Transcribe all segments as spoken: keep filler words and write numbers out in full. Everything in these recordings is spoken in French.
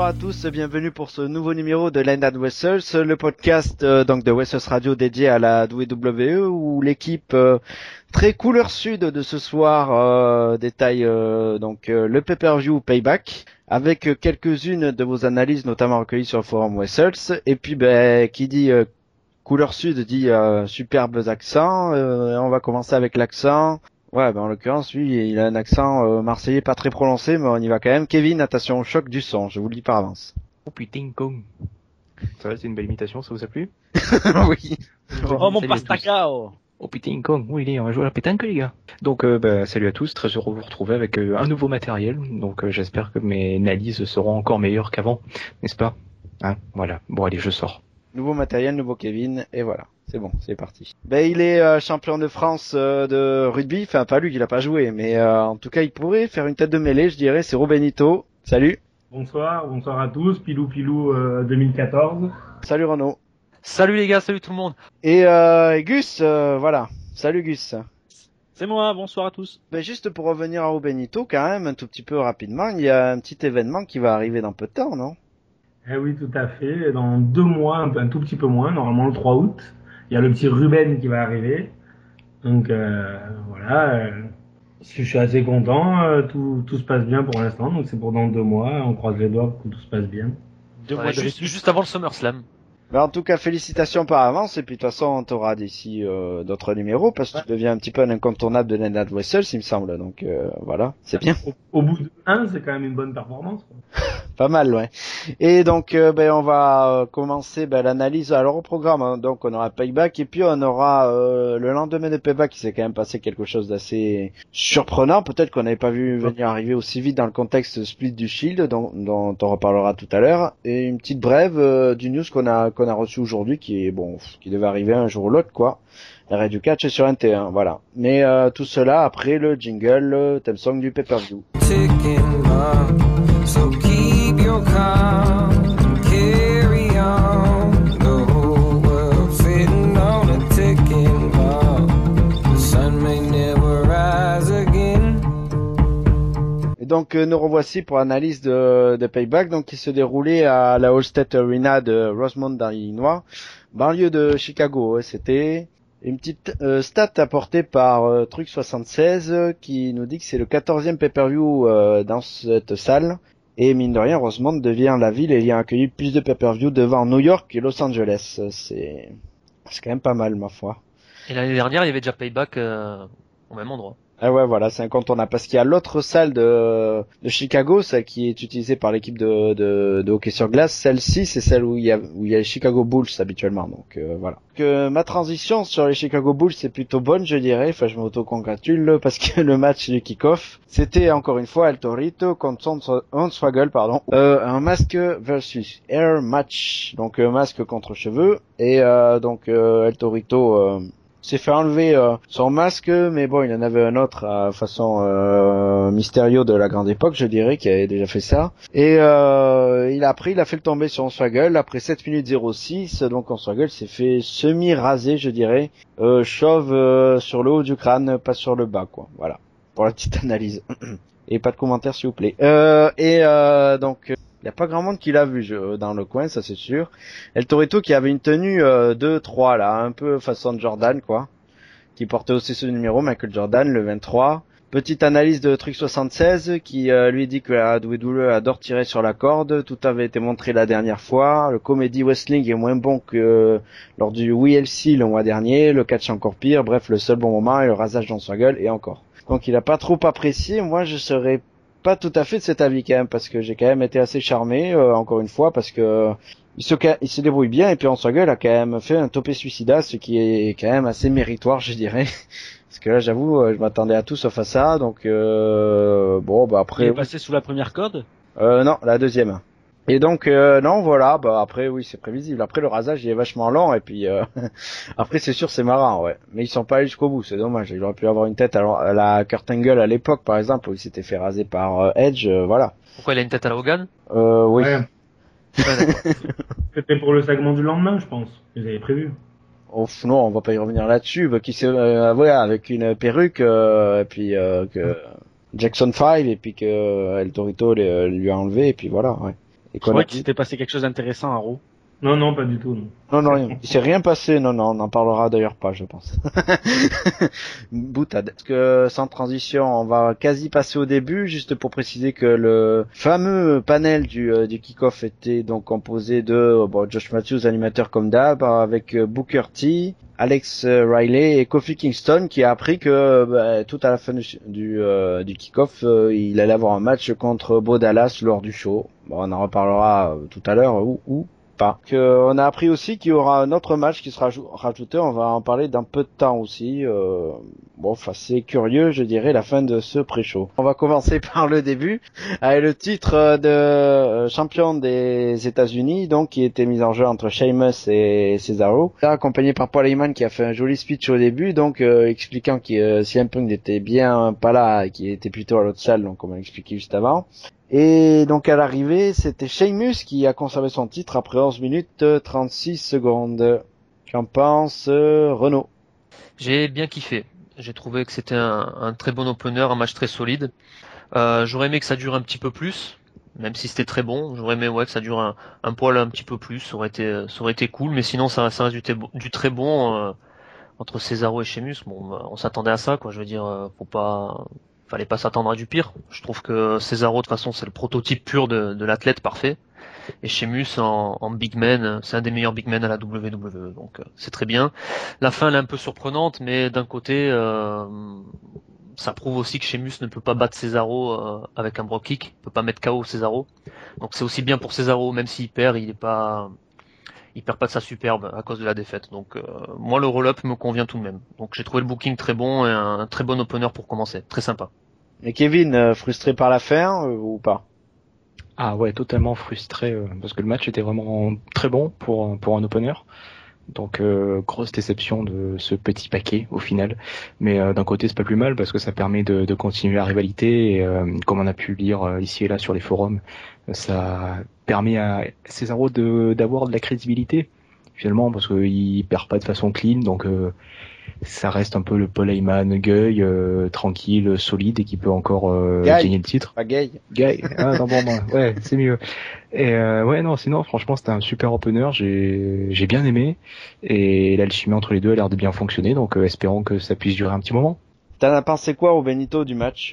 à tous, bienvenue pour ce nouveau numéro de Land and Wessels, le podcast euh, donc de Wessels Radio dédié à la W W E où l'équipe euh, très couleur sud de ce soir euh, détaille euh, donc euh, le pay-per-view Payback avec euh, quelques-unes de vos analyses notamment recueillies sur le forum Wessels et puis ben qui dit euh, couleur sud dit euh, superbes accents, euh, on va commencer avec l'accent. Ouais, ben en l'occurrence, lui, il a un accent euh, marseillais pas très prononcé, mais on y va quand même. Kevin, attention au choc du son, je vous le dis par avance. Oh putain, con. Ça va, c'est une belle imitation, ça vous a plu? Oui. Oh mon pastacao. Oh putain, con. Oui, les, on va jouer à la pétanque, les gars. Donc, euh, bah, salut à tous, très heureux de vous retrouver avec euh, un nouveau matériel. Donc, euh, j'espère que mes analyses seront encore meilleures qu'avant, n'est-ce pas? Hein, voilà. Bon, allez, je sors. Nouveau matériel, nouveau Kevin, et voilà. C'est bon, c'est parti. Ben, il est euh, champion de France euh, de rugby, enfin pas lui, il a pas joué, mais euh, en tout cas, il pourrait faire une tête de mêlée, je dirais, c'est Robenito. Salut. Bonsoir, bonsoir à tous, Pilou Pilou euh, deux mille quatorze. Salut Renaud. Salut les gars, salut tout le monde. Et, euh, et Gus, euh, voilà. Salut Gus. C'est moi, bonsoir à tous. Ben, juste pour revenir à Robenito, quand même, un tout petit peu rapidement, il y a un petit événement qui va arriver dans peu de temps, non? Eh oui, tout à fait, dans deux mois, un, un tout petit peu moins, normalement le trois août. Il y a le petit Ruben qui va arriver. Donc euh, voilà, euh, je suis assez content, euh, tout, tout se passe bien pour l'instant, donc c'est pour dans deux mois, on croise les doigts pour que tout se passe bien. Deux ouais, mois juste, juste avant le SummerSlam. Ben, en tout cas, félicitations par avance, et puis de toute façon, on t'aura d'ici euh, d'autres numéros, parce que ouais. Tu deviens un petit peu un incontournable de Land and Wessels, il me semble, donc euh, voilà, c'est bien. Au, au bout de un, c'est quand même une bonne performance, quoi. Pas mal, ouais. Et donc, euh, ben, on va commencer ben, l'analyse. Alors au programme, hein, donc on aura Payback et puis on aura euh, le lendemain de Payback, il s'est quand même passé quelque chose d'assez surprenant. Peut-être qu'on n'avait pas vu venir arriver aussi vite dans le contexte split du Shield, dont, dont on reparlera tout à l'heure. Et une petite brève euh, du news qu'on a qu'on a reçu aujourd'hui, qui est bon, qui devait arriver un jour ou l'autre, quoi. L'arrêt du catch sur N T un, voilà. Mais euh, tout cela après le jingle, le theme song du pay-per-view. So keep your calm, carry on. The whole world's sitting on a ticking bomb. The sun may never rise again. Et donc euh, nous revoici pour analyse de, de Payback, donc qui se déroulait à la Allstate Arena de Rosemont dans l'Illinois, banlieue de Chicago. C'était une petite euh, stat apportée par euh, Truc soixante-seize euh, qui nous dit que c'est le quatorzième pay-per-view euh, dans cette salle. Et mine de rien, Rosemont devient la ville ayant accueilli plus de pay-per-view devant New York et Los Angeles. C'est, c'est quand même pas mal, ma foi. Et l'année dernière, il y avait déjà Payback euh, au même endroit. Ah ouais, voilà, c'est incontournable. Parce qu'il y a l'autre salle de, de Chicago, celle qui est utilisée par l'équipe de, de, de hockey sur glace. Celle-ci, c'est celle où il y a, où il y a les Chicago Bulls habituellement. Donc euh, voilà. Que ma transition sur les Chicago Bulls c'est plutôt bonne, je dirais. Enfin, je m'auto-congratule parce que le match du kick-off, c'était encore une fois El Torito contre Hornswoggle, pardon. Euh, un masque versus air match. Donc euh, masque contre cheveux. Et euh, donc euh, El Torito... Euh, s'est fait enlever euh, son masque, mais bon, il en avait un autre à façon euh, mystérieux de la grande époque, je dirais, qui avait déjà fait ça. Et euh, il a pris, il a fait le tomber sur Hornswoggle après sept minutes zéro six, donc Hornswoggle s'est fait semi-raser, je dirais, euh, chauve euh, sur le haut du crâne, pas sur le bas, quoi. Voilà, pour la petite analyse. Et pas de commentaires, s'il vous plaît. Euh, et euh, donc... Il n'y a pas grand monde qui l'a vu je, dans le coin, ça c'est sûr. El Torito qui avait une tenue euh, deux trois là, un peu façon Jordan quoi, qui portait aussi ce numéro, Michael Jordan, le vingt-trois. Petite analyse de Truc soixante-seize qui euh, lui dit que la W W E adore tirer sur la corde, tout avait été montré la dernière fois, le comedy wrestling est moins bon que euh, lors du W L C le mois dernier, le catch encore pire, bref le seul bon moment est le rasage dans sa gueule et encore. Donc il a pas trop apprécié, moi je serais pas tout à fait de cet avis quand même, parce que j'ai quand même été assez charmé, euh, encore une fois, parce que euh, il se, il se débrouille bien, et puis Hornswoggle a quand même fait un topé suicida, ce qui est quand même assez méritoire, je dirais. Parce que là, j'avoue, je m'attendais à tout sauf à ça, donc euh, bon, bah après... Il est passé sous la première corde ? Euh, non, la deuxième. Et donc, euh, non, voilà, bah après, oui, c'est prévisible. Après, le rasage, il est vachement long, et puis euh, après, c'est sûr, c'est marrant, ouais. Mais ils sont pas allés jusqu'au bout, c'est dommage. Il aurait pu avoir une tête à, à la Kurt Angle à l'époque, par exemple, où il s'était fait raser par euh, Edge, euh, voilà. Pourquoi il a une tête à la Hogan ? Euh, oui. Ouais. C'était pour le segment du lendemain, je pense. Ils avaient prévu. Oh, non, on va pas y revenir là-dessus. Bah, qui s'est, euh, ouais, avec une perruque, euh, et puis euh, que Jackson five, et puis que El Torito lui a enlevé, et puis voilà, ouais. Et Je qu'on croyais a qu'il dit... s'était passé quelque chose d'intéressant à Raw. Non, non, pas du tout. Non, Non, non, il s'est rien passé. Non, non, on n'en parlera d'ailleurs pas, je pense. Boutade. Parce que sans transition, on va quasi passer au début, juste pour préciser que le fameux panel du, euh, du kick-off était donc composé de euh, bon, Josh Matthews, animateur comme d'hab, avec euh, Booker T, Alex euh, Riley et Kofi Kingston, qui a appris que bah, tout à la fin du, du, euh, du kick-off, euh, il allait avoir un match contre Bo Dallas lors du show. Bon, on en reparlera euh, tout à l'heure, où, où pas. Que, on a appris aussi qu'il y aura un autre match qui sera rajouté, on va en parler dans peu de temps aussi. Euh, bon, enfin c'est curieux, je dirais, la fin de ce pré-show. On va commencer par le début, avec le titre de champion des États-Unis, donc qui était mis en jeu entre Sheamus et Cesaro, là, accompagné par Paul Heyman qui a fait un joli speech au début, donc euh, expliquant que euh, C M Punk n'était bien pas là et qu'il était plutôt à l'autre salle, donc comme on l'a expliqué juste avant. Et donc à l'arrivée, c'était Sheamus qui a conservé son titre après onze minutes trente-six secondes. Qu'en pense euh, Renaud? J'ai bien kiffé. J'ai trouvé que c'était un, un très bon opener, un match très solide. Euh, j'aurais aimé que ça dure un petit peu plus, même si c'était très bon. J'aurais aimé ouais, que ça dure un, un poil un petit peu plus, ça aurait été, ça aurait été cool. Mais sinon, ça, ça reste du, du très bon euh, entre Cesaro et Sheamus. Bon, on s'attendait à ça, quoi. Je veux dire, euh, faut pas... Fallait pas s'attendre à du pire. Je trouve que Cesaro, de toute façon, c'est le prototype pur de, de l'athlète parfait. Et Sheamus, en, en big man, c'est un des meilleurs big men à la W W E. Donc, euh, c'est très bien. La fin, elle est un peu surprenante, mais d'un côté, euh, ça prouve aussi que Sheamus ne peut pas battre Cesaro euh, avec un Brogue Kick. Il peut pas mettre K O Cesaro. Donc, c'est aussi bien pour Cesaro, même s'il perd, il est pas... il perd pas de sa superbe à cause de la défaite. Donc euh, moi le roll-up me convient tout de même. Donc j'ai trouvé le booking très bon et un très bon opener pour commencer, très sympa. Et Kevin, euh, frustré par la fin euh, ou pas? Ah ouais, totalement frustré euh, parce que le match était vraiment très bon pour pour un opener. Donc euh, grosse déception de ce petit paquet au final. Mais euh, d'un côté c'est pas plus mal parce que ça permet de, de continuer la rivalité et euh, comme on a pu lire euh, ici et là sur les forums, ça permet à Cesaro de d'avoir de la crédibilité finalement parce qu'il perd pas de façon clean, donc euh, ça reste un peu le Paul Heyman Guy euh, tranquille, solide et qui peut encore euh, gagner le titre. Pas gay. Guy. Ah non bon, bon ouais c'est mieux. Et euh, ouais non sinon franchement c'était un super opener, j'ai j'ai bien aimé et l'alchimie entre les deux a l'air de bien fonctionner, donc euh, espérons que ça puisse durer un petit moment. T'en as pensé quoi au Benito du match?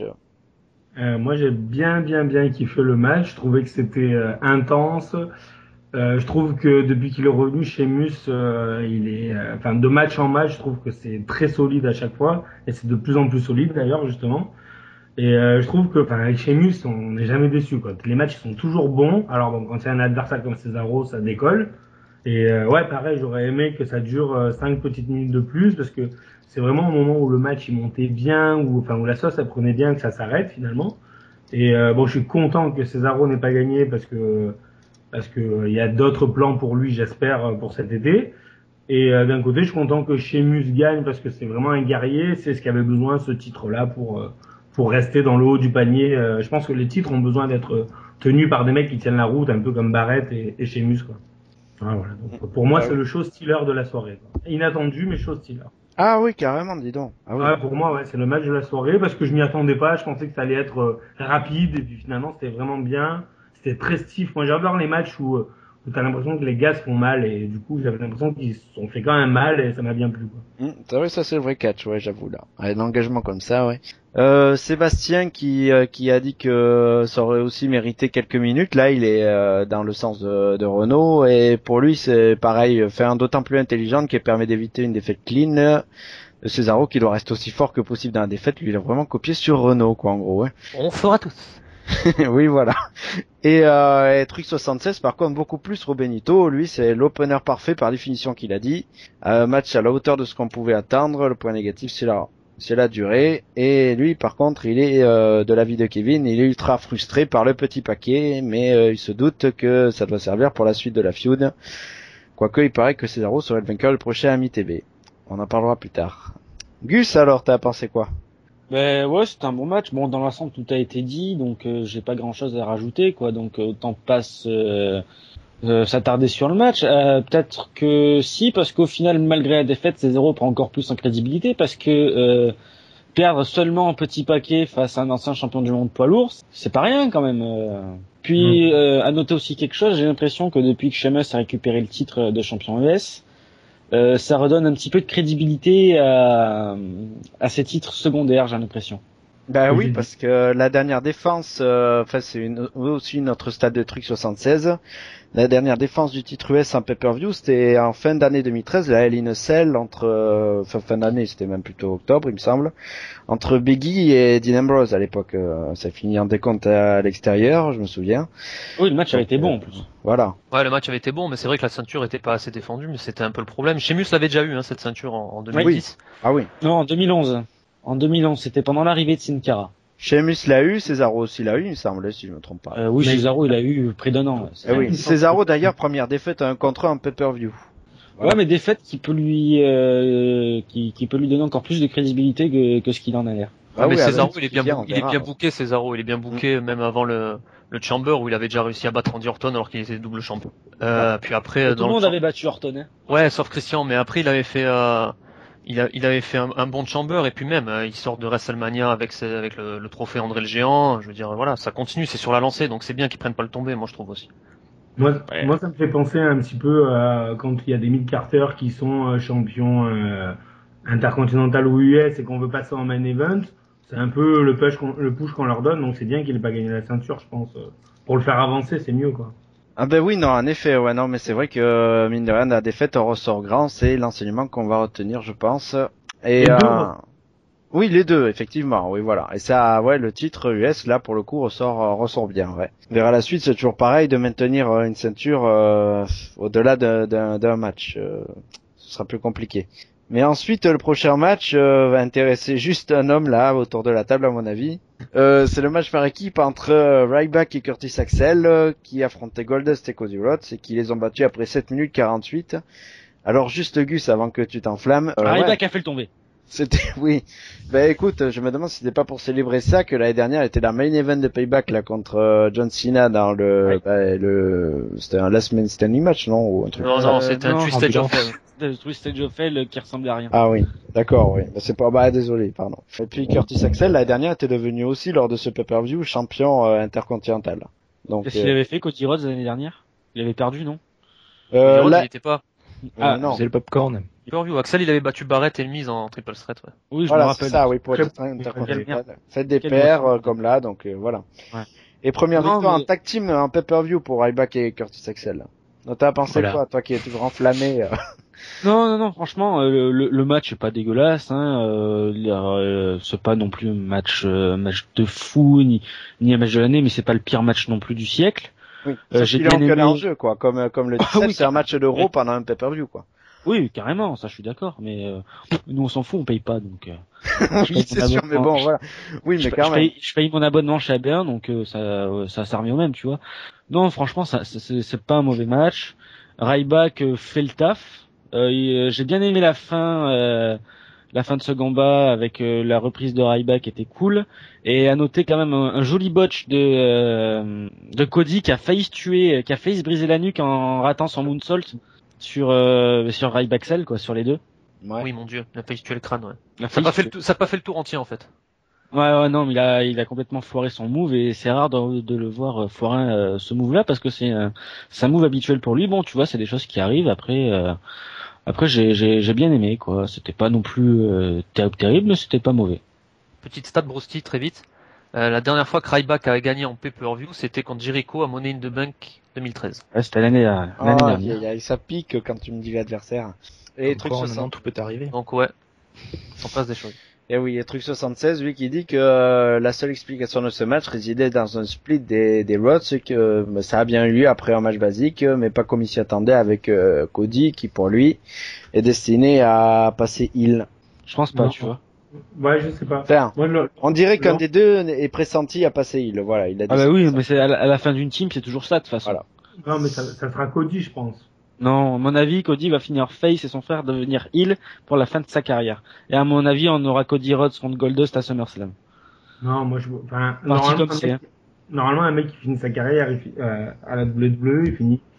Euh, moi, j'ai bien, bien, bien kiffé le match. Je trouvais que c'était euh, intense. Euh, je trouve que depuis qu'il est revenu chez Mus, euh, il est, euh, enfin, de match en match, je trouve que c'est très solide à chaque fois, et c'est de plus en plus solide d'ailleurs justement. Et euh, je trouve que, enfin, avec Sheamus, on n'est jamais déçu, quoi. Les matchs sont toujours bons. Alors bon, quand c'est un adversaire comme Cesaro, ça décolle. Et euh, ouais, pareil, j'aurais aimé que ça dure euh, cinq petites minutes de plus, parce que c'est vraiment au moment où le match il montait bien, où, enfin, où la sauce elle prenait bien, que ça s'arrête finalement. Et euh, bon, je suis content que Cesaro n'ait pas gagné parce que parce que il euh, y a d'autres plans pour lui, j'espère, pour cet été. Et euh, d'un côté, je suis content que Sheamus gagne parce que c'est vraiment un guerrier, c'est ce qu'avait besoin ce titre-là pour euh, pour rester dans le haut du panier. Euh, je pense que les titres ont besoin d'être tenus par des mecs qui tiennent la route, un peu comme Barrett et, et Sheamus, quoi. Ah, voilà. Donc, pour moi, c'est le show stealer de la soirée, quoi. Inattendu, mais show stealer. Ah oui, carrément, dis donc. Ah oui. Ouais, pour moi, ouais, c'est le match de la soirée parce que je m'y attendais pas. Je pensais que ça allait être euh, rapide et puis finalement, c'était vraiment bien. C'était très stiff. Moi, j'adore les matchs où, où t'as l'impression que les gars se font mal et du coup, j'avais l'impression qu'ils se sont fait quand même mal et ça m'a bien plu, quoi. Mmh, c'est vrai, ça c'est le vrai catch, ouais, j'avoue là. Un engagement comme ça, ouais. Euh, Sébastien qui euh, qui a dit que ça aurait aussi mérité quelques minutes. Là, il est euh, dans le sens de, de Renault et pour lui, c'est pareil, faire un d'autant plus intelligente qui permet d'éviter une défaite clean. Cesaro qui doit rester aussi fort que possible dans la défaite, lui il a vraiment copié sur Renault, quoi, en gros, ouais. On fera tous. Oui, voilà. Et, euh, et Truc soixante-seize, par contre, beaucoup plus Robenito. Lui, c'est l'opener parfait par définition qu'il a dit. Un match à la hauteur de ce qu'on pouvait attendre. Le point négatif, c'est la, c'est la durée. Et lui, par contre, il est euh, de l'avis de Kevin, il est ultra frustré par le petit paquet, mais euh, il se doute que ça doit servir pour la suite de la feud. Quoique, il paraît que Cesaro serait le vainqueur du prochain Ami T V. On en parlera plus tard. Gus, alors, t'as pensé quoi? Ben ouais, c'était un bon match. Bon, dans l'ensemble, tout a été dit, donc euh, j'ai pas grand-chose à rajouter, quoi. Donc euh, autant passe euh, euh, s'attarder sur le match. Euh, peut-être que si, parce qu'au final, malgré la défaite, Cesaro prend encore plus en crédibilité, parce que euh, perdre seulement un petit paquet face à un ancien champion du monde poids lourd, c'est pas rien quand même. Euh, Puis, euh, à noter aussi quelque chose, j'ai l'impression que depuis que Sheamus a récupéré le titre de champion U S, euh, ça redonne un petit peu de crédibilité à, à ces titres secondaires, j'ai l'impression. Bah Oui, oui, j'ai parce que la dernière défense, euh, enfin c'est une, aussi notre stade de truc soixante-seize. La dernière défense du titre U S en pay-per-view, c'était en fin d'année deux mille treize, la Hell in a Cell entre, euh, enfin fin d'année, c'était même plutôt octobre, il me semble, entre Biggie et Dean Ambrose à l'époque. Euh, ça finit en décompte à l'extérieur, je me souviens. Oui, le match avait Donc, été bon euh, en plus. Voilà. Ouais, le match avait été bon, mais c'est vrai que la ceinture était pas assez défendue, mais c'était un peu le problème. Sheamus l'avait déjà eu, hein, cette ceinture en, en deux mille dix. Ah oui. Non, en deux mille onze. En deux mille onze, c'était pendant l'arrivée de Sin Cara. Sheamus l'a eu, Cesaro aussi l'a eu, il me semble, si je me trompe pas. Euh, oui, Mais- Cesaro, il a eu près d'un an. Eh oui, Cesaro d'ailleurs, première défaite à un contre un en pay-per-view. Voilà. Ouais, mais des faits qui peut lui, euh, qui, qui peut lui donner encore plus de crédibilité que, que ce qu'il en a l'air. Ah, mais oui, avec Cesaro, ce il est qui bien, vient, bou- on il est verra. bien booké, Cesaro. Il est bien booké, même avant le, le Chamber où il avait déjà réussi à battre Randy Orton alors qu'il était double champion. Euh, puis après, Tout dans le monde Cham- avait battu Orton, hein. Ouais, sauf Christian, mais après il avait fait, euh, il, a, il avait fait un, un bon Chamber et puis même, euh, il sort de WrestleMania avec, ses- avec le, le trophée André le Géant. Je veux dire, voilà, ça continue, c'est sur la lancée, donc c'est bien qu'ils prennent pas le tombé, moi je trouve aussi. Moi, Ouais. moi, ça me fait penser un petit peu à quand il y a des mid-carters qui sont euh, champions euh, intercontinental ou U S et qu'on veut passer en main event. C'est un peu le push qu'on, le push qu'on leur donne, donc c'est bien qu'il ait pas gagné la ceinture, je pense. Pour le faire avancer, c'est mieux, quoi. Ah ben oui, non, en effet, ouais, non, mais c'est vrai que, euh, mine de rien, la défaite en ressort grand, c'est l'enseignement qu'on va retenir, je pense. Et, Les euh, deux. oui, les deux, effectivement, oui, voilà. Et ça, ouais, le titre U S, là, pour le coup, ressort, euh, ressort bien, ouais. On verra la suite, c'est toujours pareil de maintenir euh, une ceinture, euh, au-delà d'un, d'un, d'un match. Euh, ce sera plus compliqué. Mais ensuite, le prochain match euh, va intéresser juste un homme, là, autour de la table, à mon avis. Euh, c'est le match par équipe entre euh, Ryback et Curtis Axel euh, qui affrontaient Goldust et Cody Rhodes et qui les ont battus après sept minutes quarante-huit. Alors juste Gus, avant que tu t'enflammes, euh, Ryback ouais, a fait le tomber. c'était oui. Ben écoute, je me demande si c'était pas pour célébrer ça que l'année dernière était la main event de Payback là contre euh, John Cena dans le Ouais. ben, le c'était un last man standing match non ou un truc. Non, Euh, non, c'était un non, Twisted ambulance. of Hell. Le Twisted of Hell qui ressemblait à rien. Ah oui, d'accord, oui. Ben, c'est pas bah désolé, pardon. Et puis Curtis Axel l'année dernière était devenu aussi lors de ce pay-per-view champion euh, intercontinental. Donc Qu'est-ce qu'il euh, avait fait, Cody Rhodes, l'année dernière? Il avait perdu, non? euh, Rhodes, là, il était pas. Ah, euh, non. C'est le popcorn. Pay-per-view. Axel, il avait battu Barrett et le mise en triple threat, ouais. Oui, je Voilà, me c'est rappelle. ça, oui, pour être Quel- intercontinental. Faites des Quel paires boisson. euh, comme là, donc euh, voilà. Ouais. Et première Non, victoire mais- en tag team en pay-per-view pour Ryback et Curtis Axel. Donc t'as pensé Voilà. quoi, toi qui es toujours enflammé euh, Non, non, non, franchement, euh, le, le- le match est pas dégueulasse, hein, euh, il y a, euh, c'est pas non plus un match, euh, match de fou, ni, ni un match de l'année, mais c'est pas le pire match non plus du siècle. Oui, Euh, sauf j'ai qu'il a bien aucun aimé- enjeu, quoi. Comme, euh, comme le dix-sept, oui, c'est un match d'euro oui. pendant un pay-per-view, quoi. Oui, carrément, ça je suis d'accord, mais euh, nous on s'en fout, on paye pas, donc. Euh, je paye Oui, mon c'est sûr, mais abonnement. bon, voilà. Oui, je, mais quand je même. paye, je paye mon abonnement chez A B un, donc euh, ça, euh, ça, ça revient au même, tu vois. Non, franchement, ça, ça- c'est, c'est pas un mauvais match. Ryback euh, fait le taf. Euh, il- euh, j'ai bien aimé la fin, euh, la fin de ce combat avec euh, la reprise de Ryback était cool. Et à noter quand même un, un joli botch de euh, de Cody qui a failli se tuer, qui a failli se briser la nuque en ratant son moonsault sur euh, sur Ryback Cell, quoi, sur les deux. Ouais. Oui, mon dieu, il a failli se tuer le crâne, ouais. Il a Ça failli n'a pas, se fait le tuer. tou- ça a pas fait le tour entier, en fait. Ouais, ouais, non, mais il a, il a complètement foiré son move et c'est rare de, de le voir euh, foirer euh, ce move-là parce que c'est un, c'est un move habituel pour lui. Bon, tu vois, c'est des choses qui arrivent. Après, euh, après, j'ai, j'ai, j'ai bien aimé, quoi. C'était pas non plus euh, terrible, terrible, mais c'était pas mauvais. Petite stat Brosty, très vite. Euh, la dernière fois que Ryback a gagné en pay-per-view, c'était contre Jericho à Money in the Bank deux mille treize. Ouais, c'était l'année, euh, l'année Ah, dernière. aïe, aïe, ça pique quand tu me dis l'adversaire. Et Comme truc quoi, soixante. maintenant, tout peut arriver. Donc ouais, s'en passe des choses. Et oui, et truc soixante-seize, lui qui dit que euh, la seule explication de ce match résidait dans un split des, des Rhodes, c'est que euh, ça a bien eu lieu après un match basique, euh, mais pas comme il s'y attendait avec euh, Cody, qui pour lui est destiné à passer heel. Je pense pas, Non. tu vois. Ouais, je sais pas. Enfin, Moi, le- on dirait qu'un Non. des deux est pressenti à passer heel. Voilà, il a dit. Ah bah ça. oui, mais c'est à la, à la fin d'une team, c'est toujours ça de toute façon. Voilà. non, mais ça, ça sera Cody, je pense. Non, à mon avis, Cody va finir face et son frère devenir heel pour la fin de sa carrière. Et à mon avis, on aura Cody Rhodes contre Goldust à SummerSlam. Non, moi, je, enfin, Parti normalement, comme un c'est, mec, hein. normalement, un mec qui finit sa carrière il fi- euh, à la W W E, il finit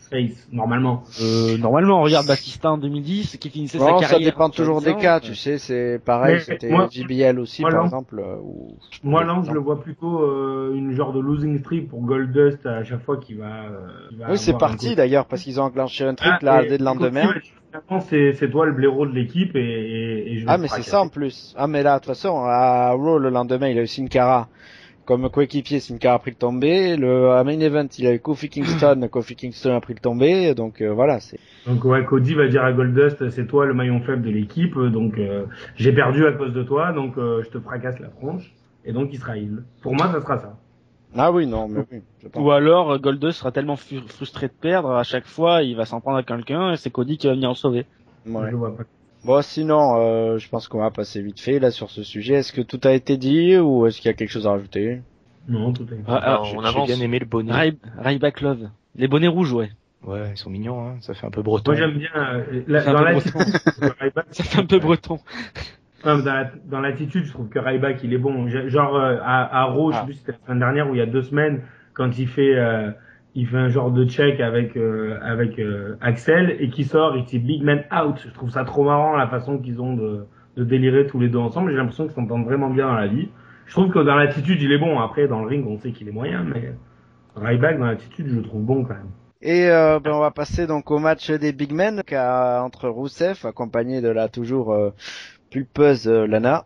face, normalement. Euh, normalement, on regarde Batista en deux mille dix, qui finissait Bon, sa ça carrière. dépend toujours des cas, tu sais, c'est pareil, Mais c'était moi- J B L aussi, moi, par non. exemple. euh, Ou... Moi, là, je le vois plutôt euh, une genre de losing streak pour Goldust à chaque fois qu'il va. Euh, qu'il va Oui, c'est avoir un parti coup. d'ailleurs, parce qu'ils ont enclenché un truc Ah, là, et- dès le et lendemain. Kofi, finalement, c'est c'est toi le blaireau de l'équipe et, et, et je vais Ah, te mais c'est fracasser. ça en plus. Ah, mais là, de toute façon, à Raw, le lendemain, il a eu Sin Cara comme coéquipier. Sin Cara a pris le tombé. Le à Main Event, il a eu Kofi Kingston. Kofi Kingston a pris le tombé. Donc euh, voilà, c'est. Donc ouais, Cody va dire à Goldust, c'est toi le maillon faible de l'équipe, donc euh, j'ai perdu à cause de toi, donc euh, je te fracasse la tronche, et donc il sera heal. Pour moi, ça sera ça. Ah oui, non, mais oui. Je pense. Ou alors, euh, Goldust sera tellement fu- frustré de perdre, à chaque fois, il va s'en prendre à quelqu'un, et c'est Cody qui va venir le sauver. Ouais. Je le vois pas. Bon, sinon, euh, je pense qu'on va passer vite fait là sur ce sujet. Est-ce que tout a été dit ou est-ce qu'il y a quelque chose à rajouter? Non, tout est. Ah, Alors, ah, on J'ai avance. bien aimé le bonnet. Ray- Ryback Love. Les bonnets rouges, ouais. Ouais, ils sont mignons, hein. Ça fait un peu breton. Moi j'aime bien euh, la- C'est un dans peu l'attitude. Ryback- Ça fait un peu breton. Non, mais dans la- dans l'attitude, je trouve que Ryback il est bon. Je- Genre euh, à, à Raw, je sais Ah. plus si c'était la semaine dernière ou il y a deux semaines, quand il fait euh, il fait un genre de check avec euh, avec euh, Axel et qui sort, il dit Big Man out. Je trouve ça trop marrant la façon qu'ils ont de, de délirer tous les deux ensemble. J'ai l'impression qu'ils s'entendent vraiment bien dans la vie. Je trouve que dans l'attitude il est bon. Après dans le ring on sait qu'il est moyen, mais Ryback dans l'attitude je le trouve bon quand même. Et euh, ben, on va passer donc au match des Big Men qu'a- entre Rousseff, accompagné de la toujours euh, pulpeuse euh, Lana,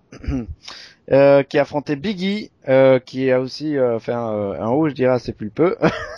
euh, qui a affronté Biggie, euh, qui a aussi euh, fait un, euh, un haut, je dirais, assez pulpeux.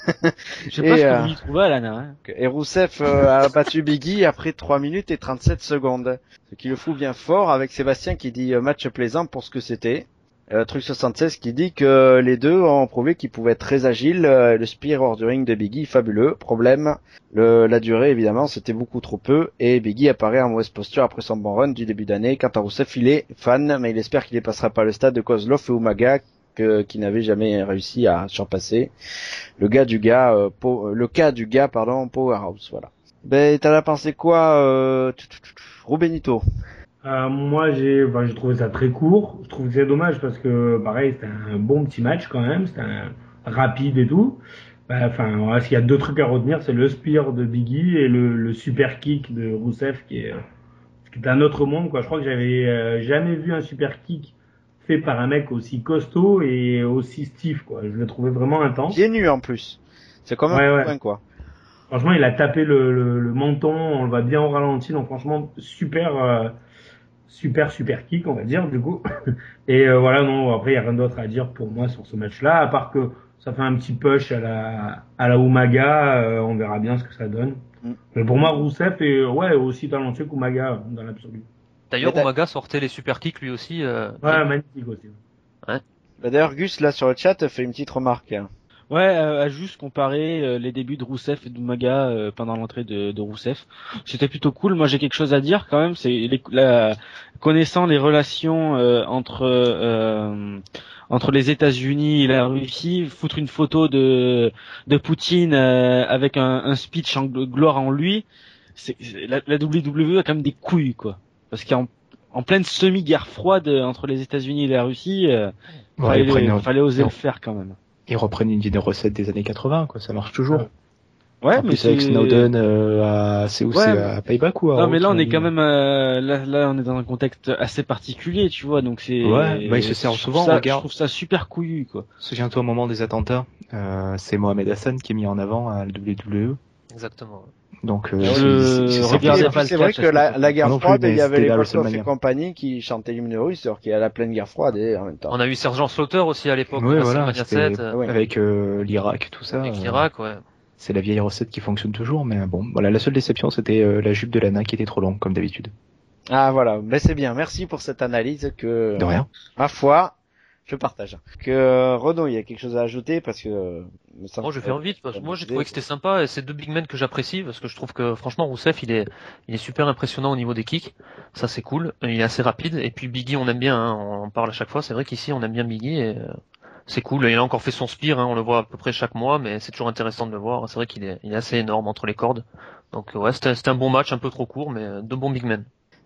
Je sais Et, pas ce euh, que vous y trouvez, Alana. Hein. Et Rousseff euh, a battu Biggie après trois minutes et trente-sept secondes. Ce qui le fout bien fort, avec Sébastien qui dit euh, match plaisant pour ce que c'était. Euh, Truc soixante-seize qui dit que les deux ont prouvé qu'ils pouvaient être très agiles. Euh, le spear hors du ring de Biggie, fabuleux. Problème, le, la durée évidemment, c'était beaucoup trop peu. Et Biggie apparaît en mauvaise posture après son bon run du début d'année. Quant à Rousseff, il est fan, mais il espère qu'il ne dépassera pas le stade de Kozlov et Umaga, que, qui n'avait jamais réussi à surpasser. Le gars du gars, euh, po- le cas du gars, pardon, Powerhouse, voilà. Ben, t'en as pensé quoi, euh, Rubenito? Euh, moi, j'ai, bah, j'ai trouvé ça très court. Je trouve que c'est dommage parce que, pareil, c'était un bon petit match quand même. C'était un rapide et tout. Bah, enfin, voilà, s'il y a deux trucs à retenir, c'est le spear de Biggie et le, le super kick de Rousseff qui est, euh, qui est un autre monde, quoi. Je crois que j'avais euh, jamais vu un super kick fait par un mec aussi costaud et aussi stiff, quoi. Je l'ai trouvé vraiment intense. Pieds nus en plus. C'est quand même Ouais, un ouais. point, quoi. Franchement, il a tapé le, le, le menton, on le voit bien au ralenti, donc franchement, super, euh, super, super kick, on va dire, du coup. Et euh, voilà, non, après, il n'y a rien d'autre à dire pour moi sur ce match-là, à part que ça fait un petit push à la, à la Umaga, euh, on verra bien ce que ça donne. Mm. Mais pour moi, Rousseff est ouais, aussi talentueux qu'Umaga, dans l'absolu. D'ailleurs, Mais t'as- Umaga sortait les super kicks lui aussi. Euh, Ouais, magnifique aussi. Bah, d'ailleurs, Gus, là, sur le chat, fait une petite remarque. Hein. Ouais, euh, à juste comparer euh, les débuts de Rousseff et d'Umaga euh, pendant l'entrée de, de Rousseff. C'était plutôt cool. Moi, j'ai quelque chose à dire quand même. C'est les, la, connaissant les relations euh, entre euh, entre les États-Unis et la Russie, foutre une photo de de Poutine euh, avec un, un speech en gl- gloire en lui, c'est c'est- la, la W W E a quand même des couilles, quoi. Parce qu'en en pleine semi-guerre froide euh, entre les États-Unis et la Russie, euh, Ouais, fallait, ils prennent- fallait oser ils- le faire quand même. Ils reprennent une vieille recette des années quatre-vingts, quoi. Ça marche toujours. Ouais, en mais plus avec c'est- Snowden, euh, à... c'est où Ouais, c'est mais- à Payback ou à Non, mais là, on est Raw, quand même, euh, là, là, on est dans un contexte assez particulier, tu vois, donc c'est. Ouais, bah, il se sert je trouve souvent, ça- regarde. Je trouve ça super couillu, quoi. Souviens-toi au moment des attentats, euh, c'est Mohamed Hassan qui est mis en avant à la W W E. Exactement. Donc, euh, Je c'est- c'est- c'est- regardais Et pas puis, le c'est vrai catch à que cette la, époque. la guerre Moi non plus, froide, mais il y avait c'était les la Volkov et WrestleMania. compagnie qui chantaient l'hymne russe, alors qu'il y a la pleine guerre froide et en même temps. On a eu Sergent Slaughter aussi à l'époque. Ouais, de voilà, WrestleMania c'était- sept, euh, Ouais. avec euh, l'Irak, tout ça. avec euh, l'Irak, ouais. C'est la vieille recette qui fonctionne toujours, mais bon, voilà, la seule déception c'était euh, la jupe de Lana qui était trop longue, comme d'habitude. Ah voilà, mais c'est bien. Merci pour cette analyse que, De rien. ma foi, je partage. Que euh, Renaud, il y a quelque chose à ajouter parce que. euh, me semble Moi, je vais que- faire vite parce que moi, j'ai trouvé que c'était sympa et c'est deux big men que j'apprécie parce que je trouve que franchement, Rousseff, il est, il est super impressionnant au niveau des kicks. Ça, c'est cool. Il est assez rapide. Et puis Biggie, on aime bien. Hein, on en parle à chaque fois. C'est vrai qu'ici, on aime bien Biggie et euh, c'est cool. Il a encore fait son spear. Hein, on le voit à peu près chaque mois, mais c'est toujours intéressant de le voir. C'est vrai qu'il est, il est assez énorme entre les cordes. Donc ouais, c'était, c'était un bon match, un peu trop court, mais euh, deux bons big men.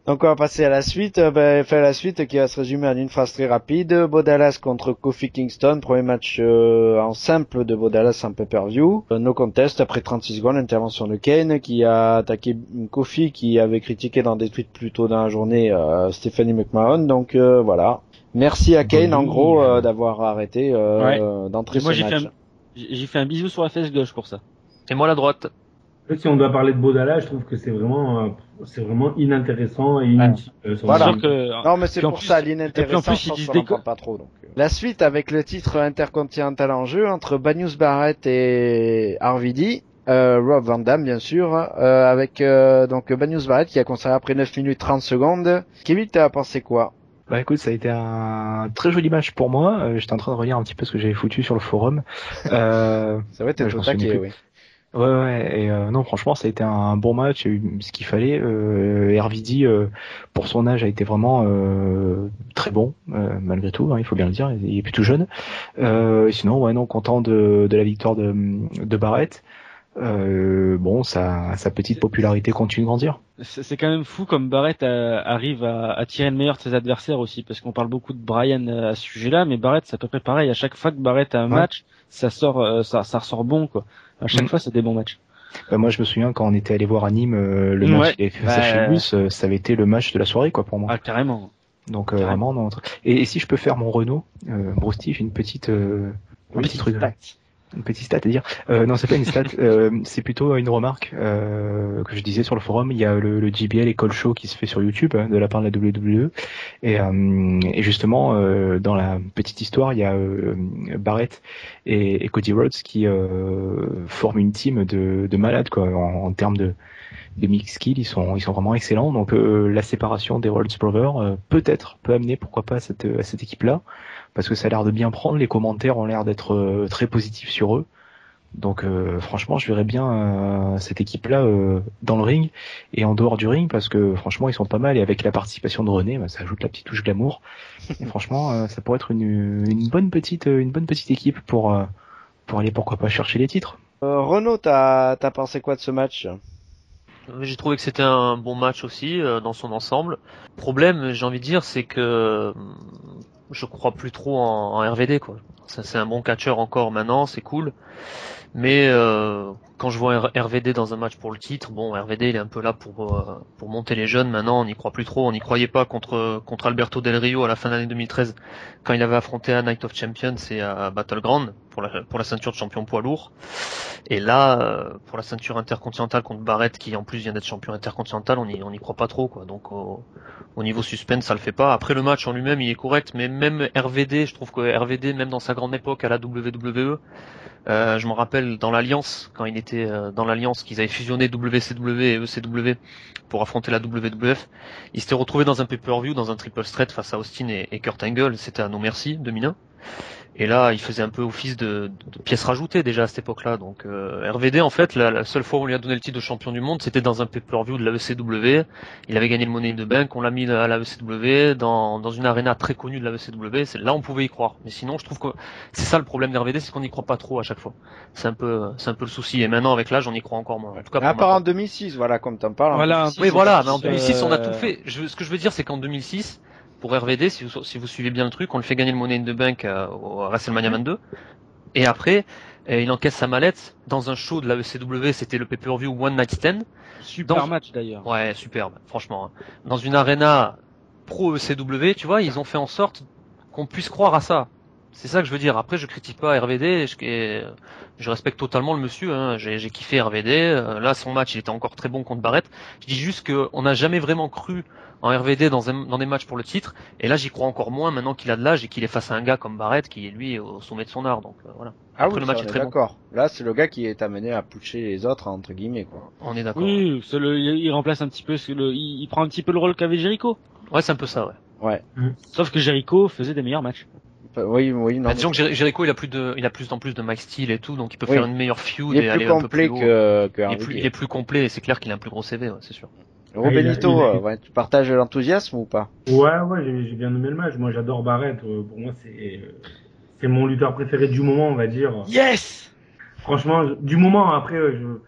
Donc on va passer à la suite, euh, ben, enfin la suite qui va se résumer en une phrase très rapide. Bo Dallas contre Kofi Kingston, premier match euh, en simple de Bo Dallas en pay-per-view. Euh, no contest, après trente-six secondes, intervention de Kane qui a attaqué Kofi qui avait critiqué dans des tweets plus tôt dans la journée euh, Stephanie McMahon. Donc euh, voilà. Merci à Kane en gros euh, d'avoir arrêté euh, Ouais. d'entrer Moi ce j'ai match. fait, un, j'ai fait un bisou sur la fesse gauche pour ça. Et moi la droite. En fait, si on doit parler de Bodala, je trouve que c'est vraiment, euh, c'est vraiment inintéressant et inutile. euh, son Voilà. C'est sûr que, Non, mais c'est puis en pour plus- ça, et puis en l'inintéressant, plus, je ils pense disent qu'on des n'en parle co- pas trop. Donc. euh. La suite avec le titre intercontinental en jeu entre Banyus Barrett et R V D, euh, Rob Van Dam bien sûr, euh, avec euh, donc Banyus Barrett qui a conservé après neuf minutes trente secondes. Kevin, t'as pensé quoi? Bah écoute, ça a été un très joli match pour moi. Euh, j'étais en train de relire un petit peu ce que j'avais foutu sur le forum. Euh, Ça va être ouais, je au m'en souvenais taquet, plus. oui. Ouais, ouais, et euh, non, franchement, ça a été un bon match, il y a eu ce qu'il fallait. Euh, R V D, euh, pour son âge, a été vraiment euh, très bon, euh, malgré tout, hein, il faut bien le dire, il est plutôt jeune. Euh, sinon, ouais, non, content de, de la victoire de, de Barrett. Euh, bon, sa, sa petite popularité continue de grandir. c'est c'est quand même fou comme Barrett euh, arrive à, à tirer le meilleur de ses adversaires aussi, parce qu'on parle beaucoup de Bryan euh, à ce sujet-là, mais Barrett c'est à peu près pareil. À chaque fois que Barrett a un Ouais. match, ça sort, euh, ça, ça ressort bon quoi. À chaque Mm. fois, c'est des bons matchs. Bah, moi, je me souviens quand on était allé voir à Nîmes euh, le match Ouais. qu'il avait fait face à Bah, Sheamus, euh, ça avait été le match de la soirée, quoi, pour moi. Ah carrément. Donc euh, carrément. vraiment, non. Et, et si je peux faire mon Renault, euh, Brosty, j'ai une petite, euh, un Oui, petit truc. c'est vrai. Une petite stat à dire. Euh, non, c'est pas une stat, euh, c'est plutôt une remarque euh, que je disais sur le forum. Il y a le, le J B L et Call Show qui se fait sur YouTube hein, de la part de la W W E. Et, euh, et justement, euh, dans la petite histoire, il y a euh, Barrett et, et Cody Rhodes qui euh, forment une team de, de malades quoi. En, en termes de, de mix skill, ils sont, ils sont vraiment excellents. Donc euh, la séparation des Rhodes Brothers euh, peut-être peut amener, pourquoi pas, à cette, à cette équipe-là. Parce que ça a l'air de bien prendre, les commentaires ont l'air d'être euh, très positifs sur eux. Donc euh, franchement, je verrais bien euh, cette équipe-là euh, dans le ring et en dehors du ring parce que franchement, ils sont pas mal et avec la participation de René, bah, ça ajoute la petite touche glamour. Et franchement, euh, ça pourrait être une, une bonne petite une bonne petite équipe pour euh, pour aller pourquoi pas chercher les titres. Euh, Renaud, t'as t'as pensé quoi de ce match? J'ai trouvé que c'était un bon match aussi euh, dans son ensemble. Problème, j'ai envie de dire, c'est que euh, je crois plus trop en, en R V D quoi. Ça c'est un bon catcheur encore maintenant, c'est cool. Mais euh, quand je vois R V D dans un match pour le titre, bon, R V D il est un peu là pour euh, pour monter les jeunes. Maintenant, on n'y croit plus trop. On n'y croyait pas contre contre Alberto Del Rio à la fin de l'année deux mille treize, quand il avait affronté à Night of Champions et à Battleground pour la pour la ceinture de champion poids lourd. Et là, euh, pour la ceinture intercontinentale contre Barrett, qui en plus vient d'être champion intercontinental, on n'y on n'y croit pas trop quoi. Donc au, au niveau suspense, ça le fait pas. Après le match en lui-même, il est correct, mais même R V D, je trouve que R V D, même dans sa grande époque à la W W E. Euh, je me rappelle dans l'Alliance, quand il était euh, dans l'Alliance, qu'ils avaient fusionné W C W et E C W pour affronter la W W F. Il s'était retrouvé dans un pay-per-view, dans un triple threat face à Austin et, et Kurt Angle. C'était à No Mercy deux mille un. Et là, il faisait un peu office de, de pièce rajoutée déjà à cette époque-là. Donc euh, R V D, en fait, la, la seule fois où on lui a donné le titre de champion du monde, c'était dans un pay-per-view de la E C W. Il avait gagné le Money in the Bank, on l'a mis à la E C W, dans, dans une arena très connue de la E C W. C'est, là, on pouvait y croire. Mais sinon, je trouve que c'est ça le problème d'R V D, c'est qu'on n'y croit pas trop à chaque fois. C'est un peu, c'est un peu le souci. Et maintenant, avec l'âge, on y croit encore moins. En tout cas, À pour part ma en part. deux mille six, voilà, comme t'en parles. en Voilà, deux mille un six, peu, Oui, c'est voilà, parti. mais en deux mille six, on a tout Euh, fait. Je, ce que je veux dire, c'est qu'en deux mille six, pour R V D, si vous, si vous suivez bien le truc, on le fait gagner le Money in the Bank à, au- à WrestleMania vingt-deux. Et après, euh, il encaisse sa mallette dans un show de la E C W, c'était le pay-per-view One Night Stand. Super Dans- match d'ailleurs. Ouais, superbe, franchement. hein. Dans une arena pro E C W, tu vois, ils ont fait en sorte qu'on puisse croire à ça. C'est ça que je veux dire. Après, je critique pas R V D, je, et, euh, je respecte totalement le monsieur. Hein. J'ai, j'ai kiffé R V D. Euh, là, son match, il était encore très bon contre Barrett. Je dis juste qu'on n'a jamais vraiment cru en R V D dans, un, dans des matchs pour le titre. Et là, j'y crois encore moins maintenant qu'il a de l'âge et qu'il est face à un gars comme Barrett qui est lui au sommet de son art. Donc euh, voilà. Ah Après, oui, le ça, match on est est très bon. d'accord. Là, c'est le gars qui est amené à pusher les autres, entre guillemets, quoi. On est d'accord. Oui, c'est le, il il remplace un petit peu, ce- le, il, il prend un petit peu le rôle qu'avait Jericho. Ouais, c'est un peu ça. Ouais. Ouais. Sauf que Jericho faisait des meilleurs matchs. Enfin, oui, oui, non. Bah, mais disons que Jer- Jericho, il a plus de, il a plus en plus de Mike Steel et tout, donc il peut Oui. faire une meilleure feud il et est aller plus un peu plus complet haut. que, que Il est, R V D. plus, il est plus complet et c'est clair qu'il a un plus gros C V, ouais, c'est sûr. Ro Ah, il a- Benito, il a- euh, ouais, tu partages l'enthousiasme ou pas? Ouais, ouais, j'ai j'ai bien aimé le match. Moi, j'adore Barrett. Euh, Pour moi, c'est euh, c'est mon lutteur préféré du moment, on va dire. Yes! Franchement, je- du moment, après, euh, je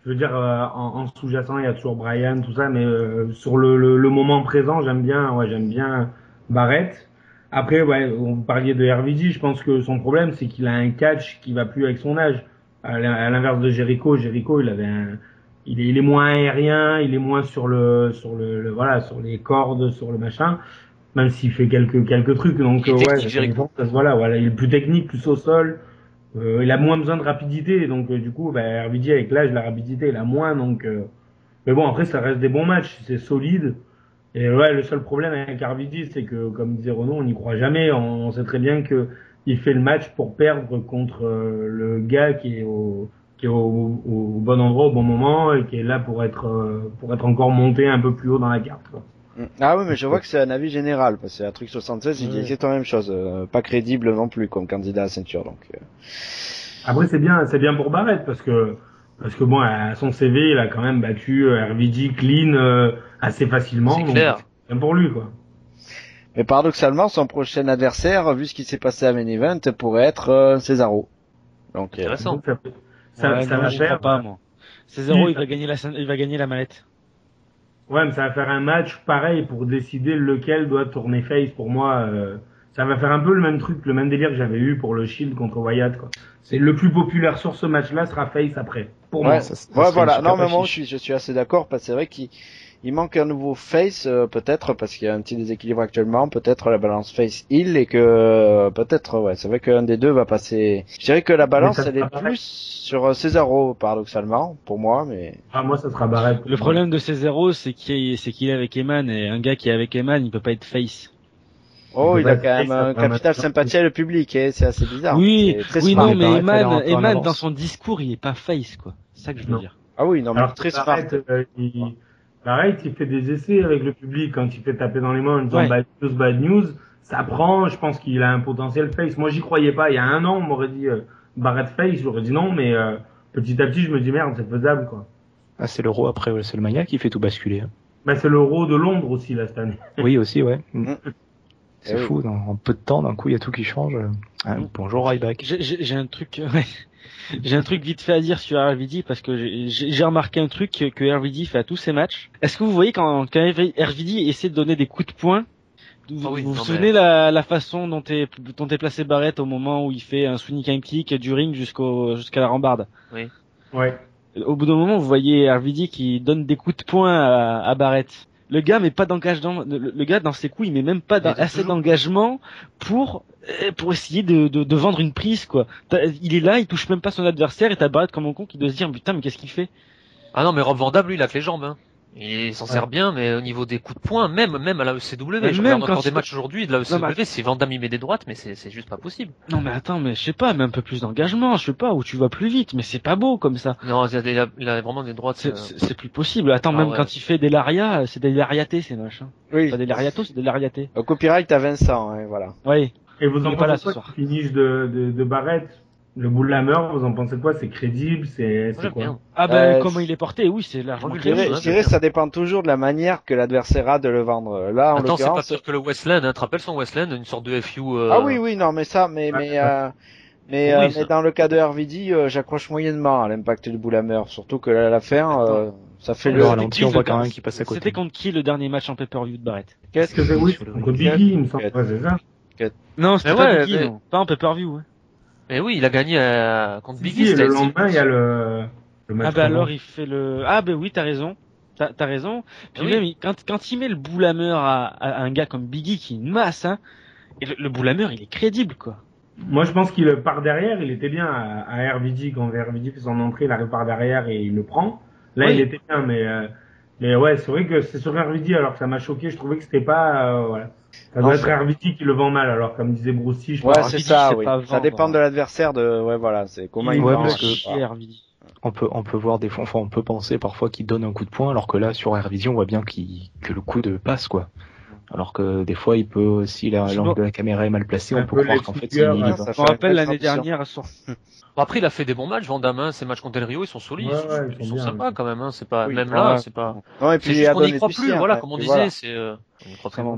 je veux dire, euh, en, en sous-jacent, il y a toujours Brian, tout ça, mais euh, sur le, le, le moment présent, j'aime bien, ouais, j'aime bien Barrett. Après, ouais, vous parliez de R V D, je pense que son problème, c'est qu'il a un catch qui va plus avec son âge. À l'inverse de Jericho, Jericho, il avait un, il est, il est moins aérien, il est moins sur le, sur le, le voilà, sur les cordes, sur le machin, même s'il fait quelques, quelques trucs. Donc, Il est euh, technique, ouais, Jericho. voilà, voilà, il est plus technique, plus au sol. Euh, il a moins besoin de rapidité, donc euh, du coup, bah, R V D avec l'âge, la rapidité, il a moins, donc. Euh... Mais bon, après, ça reste des bons matchs, c'est solide. Et ouais, le seul problème avec R V D, c'est que, comme disait Renaud, on n'y croit jamais. On, on sait très bien que il fait le match pour perdre contre euh, le gars qui est au qui est au, au, au bon endroit au bon moment et qui est là pour être euh, pour être encore monté un peu plus haut dans la carte, quoi. Ah oui, mais je vois que c'est un avis général, parce que un truc soixante-seize, il dit exactement la même chose, euh, pas crédible non plus comme candidat à la ceinture, donc. Euh... Après, c'est bien, c'est bien pour Barrett, parce que, parce que bon, à son C V, il a quand même battu R V D clean, euh, assez facilement. C'est donc clair. C'est bien pour lui, quoi. Mais paradoxalement, son prochain adversaire, vu ce qui s'est passé à Main Event, pourrait être euh, Cesaro. Donc, euh, Intéressant. Donc, ça, ça, ouais, ça non, va j'y crois faire, pas, moi. Cesaro, Si, il va gagner la, il va gagner la mallette. ouais, mais ça va faire un match pareil pour décider lequel doit tourner face. Pour moi, euh, ça va faire un peu le même truc, le même délire que j'avais eu pour le Shield contre Wyatt, quoi. C'est le plus populaire sur ce match-là sera face après. Pour ouais, moi. ça- ça ouais, serait voilà. une super Non, mais moi, je affiche. suis, je suis assez d'accord, parce que c'est vrai qu'il il manque un nouveau face, euh, peut-être, parce qu'il y a un petit déséquilibre actuellement, peut-être la balance face-heel, et que, euh, peut-être, ouais, c'est vrai qu'un des deux va passer. Je dirais que la balance, Mais ça elle est sera pareil. plus sur euh, Cesaro, paradoxalement, pour moi, mais... Ah, moi, ça sera Barrett. pour Le moi. problème de Cesaro, c'est qu'il est, c'est qu'il est avec Eman, et un gars qui est avec Eman, il peut pas être face. Oh, peut il pas a être quand même face, ça un fera un capital match. sympathie avec le public, hein, c'est assez bizarre. Oui, C'est très oui, smart. non, Mais mais Barrett, elle est un Eman, peu en Eman, avance. dans son discours, il est pas face, quoi. C'est ça que je veux Non. dire. Ah oui, non, mais Alors très que smart. Barrett, euh, il, Barrett, il fait des essais avec le public quand il fait taper dans les mains en disant Ouais. bad news, bad news. Ça prend, je pense qu'il a un potentiel face. Moi, j'y croyais pas. Il y a un an, on m'aurait dit euh, Barrett face, j'aurais dit non, mais euh, petit à petit, je me dis merde, c'est faisable, quoi. Ah, c'est l'euro après WrestleMania qui fait tout basculer. hein. Mais c'est l'Euro de Londres aussi, là, cette année. Oui, aussi, ouais. Mm. C'est Eh oui. fou, dans, en peu de temps, d'un coup, il y a tout qui change. Ah, Mm. bonjour, Ryback. J'ai, j'ai, j'ai un truc, ouais. J'ai un truc vite fait à dire sur R V D parce que j'ai, j'ai j'ai remarqué un truc que, que R V D fait à tous ses matchs. Est-ce que vous voyez quand, quand R V D essaie de donner des coups de poing, vous Ah oui, vous, vous non, souvenez mais- la, la façon dont est, dont est placé Barrett au moment où il fait un swing time kick du ring jusqu'au, jusqu'à la rambarde? Oui. Ouais. Au bout d'un moment, vous voyez R V D qui donne des coups de poing à, à Barrett. Le gars met pas d'engagement. Le, le gars dans ses coups, il met même pas Mais d'en- assez toujours. d'engagement pour euh, pour essayer de, de, de vendre une prise, quoi. T'as- Il est là, il touche même pas son adversaire et t'as Barrett comme un con qui doit se dire putain mais qu'est-ce qu'il fait? Ah non, mais Rob Van Dam, lui, il a que les jambes. Hein. Il s'en sert Ouais. bien, mais au niveau des coups de poing, même même à la E C W, Mais je même regarde quand encore des il- matchs aujourd'hui de la E C Non, W, mais- c'est Van Dam, il met des droites, mais c'est c'est juste pas possible. Non mais attends, mais je sais pas, mais un peu plus d'engagement, je sais pas, où tu vas plus vite, mais c'est pas beau comme ça. Non, il a, des- il a vraiment des droites. C'est euh, c'est- c'est plus possible. Attends, Ah même ouais. quand il fait des lariats, c'est des lariatés ces machins. Oui. Pas des lariatos, c'est des lariatés. Au copyright à Vincent, hein, voilà. Ouais. Et vous Il en est pas là pensez ce quoi soir. du finish de, de, de Barrett? Le bout de la meurtre, vous en pensez quoi? C'est crédible? C'est, moi, c'est j'aime quoi? bien. Ah ben Euh, comment il est porté, oui, c'est largement Je Je dirais, Ouais, je dirais bien. ça dépend toujours de la manière que l'adversaire a de le vendre. Là, en Attends, c'est pas l'occurrence. pire que le Westland, hein. Tu te rappelles son Westland, une sorte de F U. Euh... Ah oui, oui, non, mais ça, mais, Ouais, mais, ouais. euh, mais, Oui, euh, ça. mais dans le cas de R V D, euh, j'accroche moyennement à l'impact du Boulameur, surtout que là, à la fin, euh, ça fait Le le. ralenti, on qui, voit le quand gars même qu'il passe à côté. C'était contre qui le dernier match en pay-per-view de Barrett? Qu'est-ce que c'est? Oui, Sur le contre ring. Biggie, il me semble. Cut. Ouais, c'est ça. Non, c'était Mais pas ouais, Biggie, mais- non. Pas en pay-per-view, ouais. Mais oui, il a gagné euh, contre Si, Biggie. si, et c'était le à lendemain, il y a le, le match. Ah bah comment alors il fait le... Ah bah oui, t'as raison. T'as t'as raison. Puis Ah oui. même, il- quand, quand il met le Boulameur à, à un gars comme Biggie qui est une masse, hein, et le, le Boulameur, il est crédible, quoi. Moi, je pense qu'il part derrière, il était bien à, à R V D, quand R V D fait son entrée, il arrive par derrière et il le prend. Là, Oui. il était bien, mais, euh, mais ouais, c'est vrai que c'est sur R V D, alors que ça m'a choqué, je trouvais que c'était pas, euh, voilà. Ça doit Non, être c'est- R V D qui le vend mal, alors, comme disait Brucey, je Ouais, pense. c'est R V D, ça, c'est oui. pas Ça vendre, dépend hein. de l'adversaire de, ouais, voilà, c'est comment il Ouais, vend. parce euh, que- chier, R V D. On peut, on peut voir des fois, enfin, on peut penser parfois qu'il donne un coup de poing, alors que là, sur R V D, on voit bien qu'il, que le coup de passe, quoi. Alors que des fois, il peut, si la- Je l'angle vois- de la caméra est mal placé, Un on peut peu croire les qu'en fait, figures, il y hein, va. ça Je fait me un rappelle peu l'année traduction. dernière, sur... Bon, après, il a fait des bons matchs, Van Damme, hein. Ses matchs contre Del Rio, ils sont solides, Ouais, ils sont, ouais, ils ils sont sont bien, sympas ouais. quand même, hein. C'est pas, Oui, même ouais. là, c'est pas, Non, et c'est puis juste qu'on n'y Adonis croit du plus, sien, voilà, ouais, comme on puis disait, voilà. c'est, euh, on n'y croit Ça vraiment. m'emmerde.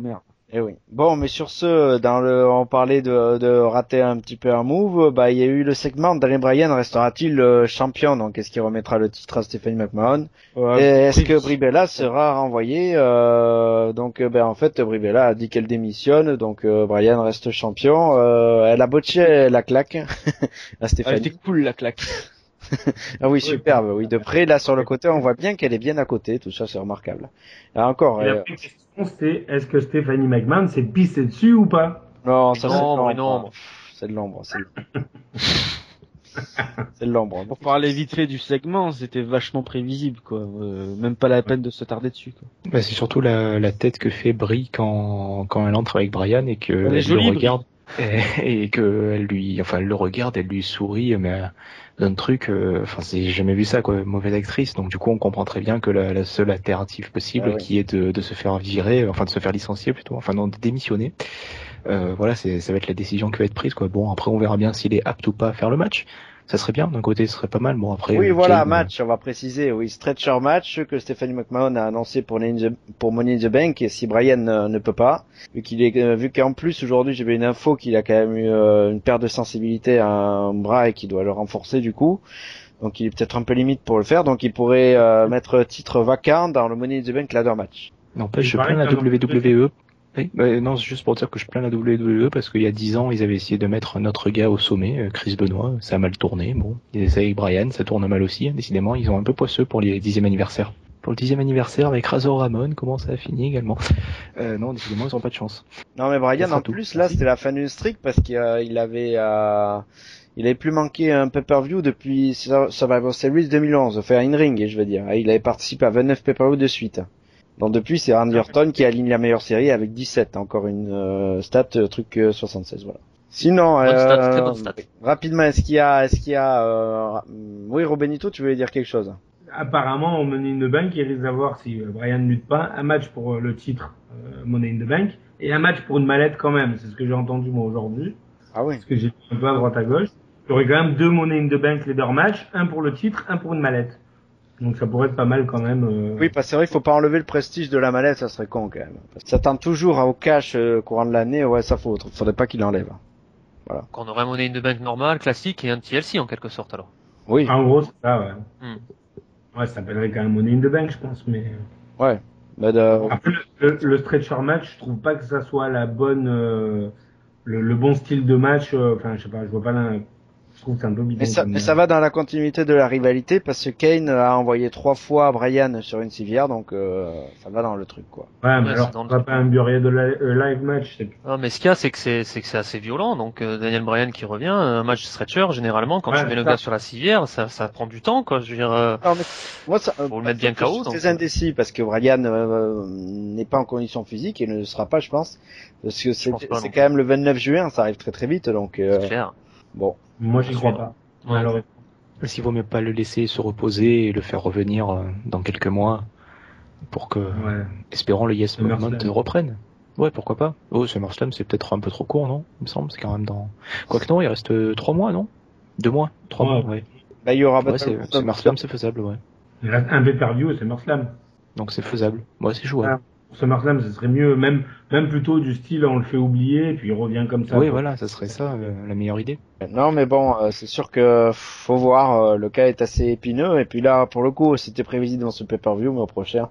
Eh oui. Bon, mais sur ce, dans le, on parlait de, de rater un petit peu un move, bah, il y a eu le segment Daniel Bryan restera-t-il euh, champion? Donc, est-ce qu'il remettra le titre à Stephanie McMahon? Ouais, Et est-ce oui. que Brie Bella sera renvoyé? Euh, donc, euh, ben, en fait, Brie Bella a dit qu'elle démissionne, donc euh, Bryan reste champion. Euh, elle a botché la claque à Elle Stéphanie. était cool la claque. Ah oui, superbe. Oui, de près, là, sur le côté, on voit bien qu'elle est bien à côté. Tout ça, c'est remarquable. Et encore, Et la euh, vraie question, c'est est-ce que Stephanie McMahon s'est pissée dessus ou pas? non, Une ça, c'est de ombre, une l'ombre. ombre. C'est de l'ombre. C'est c'est de l'ombre. Pour parler vite fait du segment, c'était vachement prévisible, quoi. Euh, même pas la peine de se tarder dessus, quoi. Bah, c'est surtout la, la tête que fait Brie quand, quand elle entre avec Brian et que Elle est elle jolie, le Brie. regarde et, et que elle lui, enfin, elle le regarde, elle lui sourit, mais un truc, euh, enfin, c'est j'ai jamais vu ça, quoi. Mauvaise actrice. Donc du coup, on comprend très bien que la, la seule alternative possible, Ah oui. qui est de, de se faire virer, enfin de se faire licencier plutôt, enfin non, de démissionner. Euh, voilà, c'est ça va être la décision qui va être prise, quoi. Bon, après, on verra bien s'il est apte ou pas à faire le match. Ça serait bien, d'un côté ce serait pas mal, bon après... Oui, euh, voilà, Kane, match, on va préciser, oui, stretcher match que Stephanie McMahon a annoncé pour, Money in the- pour Money in the Bank, et si Brian euh, ne peut pas, vu qu'il est, euh, vu qu'en plus aujourd'hui j'avais une info qu'il a quand même eu euh, une perte de sensibilité à un bras et qu'il doit le renforcer du coup, donc il est peut-être un peu limite pour le faire, donc il pourrait euh, mettre titre vacant dans le Money in the Bank ladder match. N'empêche, Il je paraît plains la qu'un W W E. Oui, bah, non, c'est juste pour dire que je plains la W W E parce qu'il y a dix ans, ils avaient essayé de mettre un autre gars au sommet, euh, Chris Benoit, ça a mal tourné. Bon, ils essaient avec Brian, ça tourne mal aussi. Hein, décidément, ils ont un peu poisseux pour les dixième anniversaire. Pour le dixième anniversaire avec Razor Ramon, comment ça a fini également? Euh, non, décidément, ils ont pas de chance. Non mais Ça Brian sera en tout. plus là Merci. c'était la fin d'une streak parce qu'il euh, il avait euh, il avait plus manqué un pay-per-view depuis Sur- Survivor Series deux mille onze, enfin in ring je veux dire. Il avait participé à vingt-neuf pay-per-view de suite. Donc depuis c'est Randy Orton qui aligne la meilleure série avec dix-sept, encore une euh, stat euh, truc euh, soixante-seize voilà. Sinon Bonne euh, stat, très bonne stat. rapidement est-ce qu'il y a est-ce qu'il y a euh, oui Robenito tu voulais dire quelque chose? Apparemment, au Money in the Bank, il risque d'avoir, si euh, Brian ne lutte pas, un match pour euh, le titre euh, Money in the Bank et un match pour une mallette quand même. C'est ce que j'ai entendu moi aujourd'hui. Ah oui. Parce que j'ai vu un peu à droite à gauche. Il y aurait quand même deux Money in the Bank leader match, un pour le titre, un pour une mallette. Donc ça pourrait être pas mal quand même. Euh... Oui, parce que c'est vrai, il faut pas enlever le prestige de la mallette, ça serait con quand même. Parce que ça tend toujours au cash euh, courant de l'année, ouais, ça faut, faudrait pas qu'il enlève. Qu'on aurait un Money in the Bank normal, classique et un T L C en quelque sorte alors. Oui, En gros, c'est ça, ouais. Hmm. Ouais, ça s'appellerait quand même Money in the Bank, je pense, mais. ouais. Mais de... Après, le, le, le stretcher match, je trouve pas que ça soit la bonne, euh, le, le bon style de match. euh, Enfin, je sais pas, je vois pas la. Je trouve que c'est un peu bidon. mais ça, comme, mais ça va dans la continuité de la rivalité parce que Kane a envoyé trois fois Brian sur une civière, donc euh, ça va dans le truc quoi. Ouais, mais Ouais, alors, c'est dans on le va truc. pas un Buried de la, euh, live match. C'est... Ah, mais ce qu'il y a, c'est que c'est, c'est que c'est assez violent. Donc euh, Daniel Bryan qui revient, un match stretcher, généralement, quand Ouais, tu mets le ça. gars sur la civière, ça, ça prend du temps, quoi. Je veux dire, euh, Non, mais moi, ça, euh, Faut le mettre bien je K O, suis donc. très indécis parce que Brian euh, n'est pas en condition physique et ne le sera pas, je pense, parce que c'est, pense pas, c'est non. quand même le vingt-neuf juin, ça arrive très très vite, donc euh, c'est clair. bon. Moi, j'y crois pas. Ouais. Malheureusement. S'il vaut mieux pas le laisser se reposer et le faire revenir euh, dans quelques mois pour que, Ouais. espérons, le Yes Movement SummerSlam. reprenne. Ouais, pourquoi pas. Oh, SummerSlam, c'est peut-être un peu trop court, non? Il me semble, c'est quand même dans... Quoique non, il reste euh, trois mois, non? Deux mois? Trois Ouais. mois, ouais. Bah, il y aura Ouais, Battle c'est, of- SummerSlam, c'est faisable, ouais. Il reste un pay-per-view et SummerSlam. Donc c'est faisable. Ouais, c'est jouable. Ah. Pour SummerSlam, ce serait mieux, même, même plutôt du style, on le fait oublier, et puis il revient comme ça. oui, quoi. voilà, ça serait ça, euh, la meilleure idée. Non, mais bon, euh, c'est sûr que faut voir. euh, le cas est assez épineux. Et puis là, pour le coup, c'était prévisible dans ce pay-per-view, mais au prochain,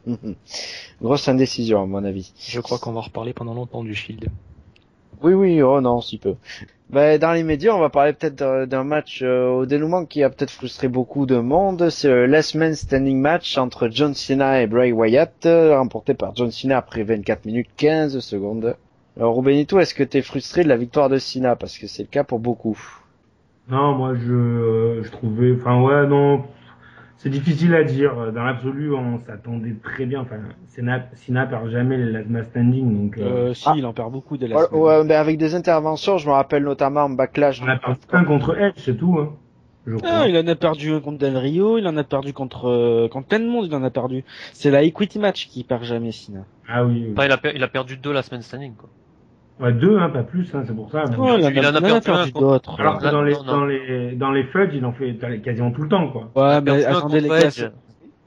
grosse indécision à mon avis. Je crois qu'on va en reparler pendant longtemps du Shield. Oui, oui, oh non, si peu. Ben, dans les médias, on va parler peut-être d'un- d'un match euh, au dénouement qui a peut-être frustré beaucoup de monde. C'est le Last Man Standing match entre John Cena et Bray Wyatt, euh, remporté par John Cena après vingt-quatre minutes quinze secondes. Alors, Rubenito, est-ce que t'es frustré de la victoire de Cena? Parce que c'est le cas pour beaucoup. Non, moi, je, euh, je trouvais, enfin, ouais, non, c'est difficile à dire. Dans l'absolu, on s'attendait très bien. Enfin, Cena, Cena perd jamais les last man standing, donc, euh, Euh, si, Ah. il en perd beaucoup dès la Ouais, semaine. ouais, ben, avec des interventions, je me rappelle notamment en Backlash. on a perdu un contre Edge, c'est tout, hein. Je crois. Ah, il en a perdu un contre Del Rio, il en a perdu contre, euh, contre plein de monde, il en a perdu. C'est la Equity Match qui perd jamais, Cena. Ah oui, oui. Enfin, il a, per- il a perdu deux la semaine standing, quoi. Ouais, deux, hein, pas plus, hein, c'est pour ça. Ah, Oh, il en a, il en a il en a perdu perdu un contre- d'autres. Alors que Là, dans les, non, non. dans les, dans les fudge, il en fait quasiment tout le temps, quoi. Ouais, Il a mais perdu un attendez, les contre gars, Edge. c'est-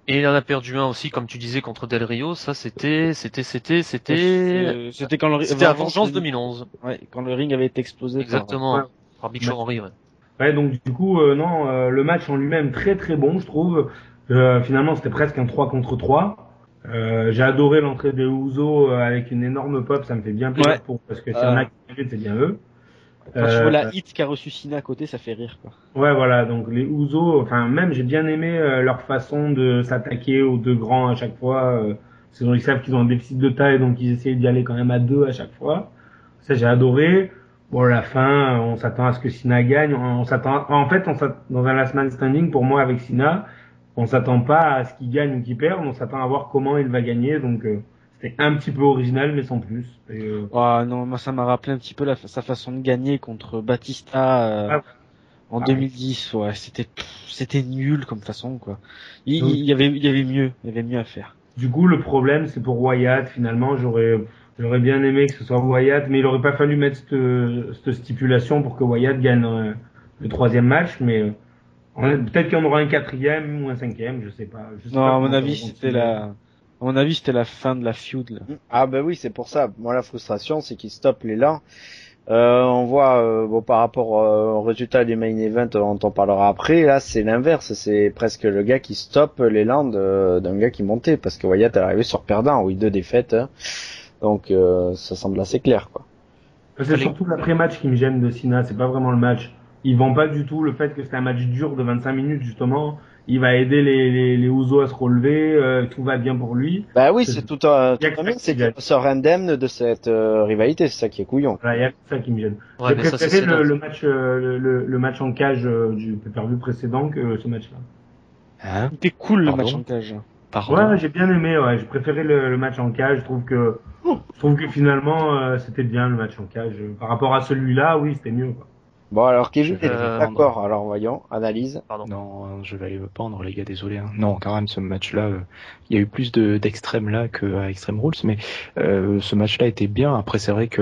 Et il en a perdu un aussi, comme tu disais, contre Del Rio. Ça, c'était, c'était, c'était, c'était, Euh, C'était quand le c'était à avant, Vengeance c'est- deux mille onze. Ouais, quand le ring avait été explosé. par- Exactement. Ouais. Par Big Show Henry, ouais. Ouais, donc du coup, euh, non, euh, le match en lui-même très très bon, je trouve. Euh, finalement, c'était presque un trois contre trois. Euh, j'ai adoré l'entrée des Ouzo euh, avec une énorme pop, ça me fait bien plaisir Ouais. pour parce que s'il y en a qui méritent, c'est bien eux. Quand tu Euh, vois la hit qu'a reçu Cena à côté, ça fait rire, quoi. Ouais, voilà, donc les Ouzo, enfin même j'ai bien aimé euh, leur façon de s'attaquer aux deux grands à chaque fois. Euh, parce qu'ils savent qu'ils ont un déficit de taille, donc ils essayent d'y aller quand même à deux à chaque fois. Ça j'ai adoré. Bon, à la fin, on s'attend à ce que Cena gagne. On, on s'attend, en fait, on s'attend, dans un last man standing, pour moi avec Cena, on s'attend pas à ce qu'il gagne ou qu'il perde, on s'attend à voir comment il va gagner. Donc euh, c'était un petit peu original, mais sans plus. Et, euh, Ah non, moi ça m'a rappelé un petit peu la, sa façon de gagner contre Batista euh, Ah, en pareil. deux mille dix. Ouais, c'était pff, c'était nul comme façon, quoi. Il, Donc, il y avait il y avait mieux, il y avait mieux à faire. Du coup, le problème, c'est pour Wyatt. Finalement, j'aurais, j'aurais bien aimé que ce soit Wyatt, mais il aurait pas fallu mettre cette, cette stipulation pour que Wyatt gagne euh, le troisième match. Mais euh, on- peut-être qu'il y en aura un quatrième ou un cinquième, je sais pas. Je sais Non, pas à mon comment ça avis va c'était continuer. la, à mon avis c'était la fin de la feud là. Ah bah oui, c'est pour ça. Moi, la frustration, c'est qu'ils stoppent l'élan. Euh, on voit, euh, bon, par rapport euh, au résultat du main event, on t'en parlera après. Là, c'est l'inverse. C'est presque le gars qui stoppe l'élan de- d'un gars qui montait, parce que Wyatt est arrivé sur perdant, oui, deux défaites. Hein. Donc, euh, ça semble assez clair, quoi. C'est Fallait- surtout l'après-match qui me gêne de Cena, c'est pas vraiment le match. Ils vont pas du tout le fait que c'était un match dur de vingt-cinq minutes, justement. Il va aider les, les, les Usos à se relever, euh, tout va bien pour lui. Bah oui, C'est- c'est tout un, y a tout que un ça bien, qui c'est gagne. qu'il sort indemne de cette euh, rivalité, c'est ça qui est couillon. Voilà, il y a que ça qui me gêne. Ouais, J'ai mais ça, c'est préféré Cena. le, le match, euh, le, le, le match en cage euh, du pay-per-view précédent que ce match-là. Hein? C'était cool le Pardon match en cage. Pardon. Ouais, j'ai bien aimé, ouais. J'ai préféré le, le match en cage. Je trouve que, je trouve que finalement, euh, c'était bien le match en cage. Par rapport à celui-là, oui, c'était mieux, quoi. Bon, alors Kevin Je est vais Euh, d'accord, alors voyons, analyse. Pardon. Non, je vais aller me pendre, les gars, désolé. Hein. Non, quand même, ce match-là, euh, il y a eu plus de d'extrêmes là qu'à Extreme Rules, mais euh, ce match-là était bien. Après, c'est vrai que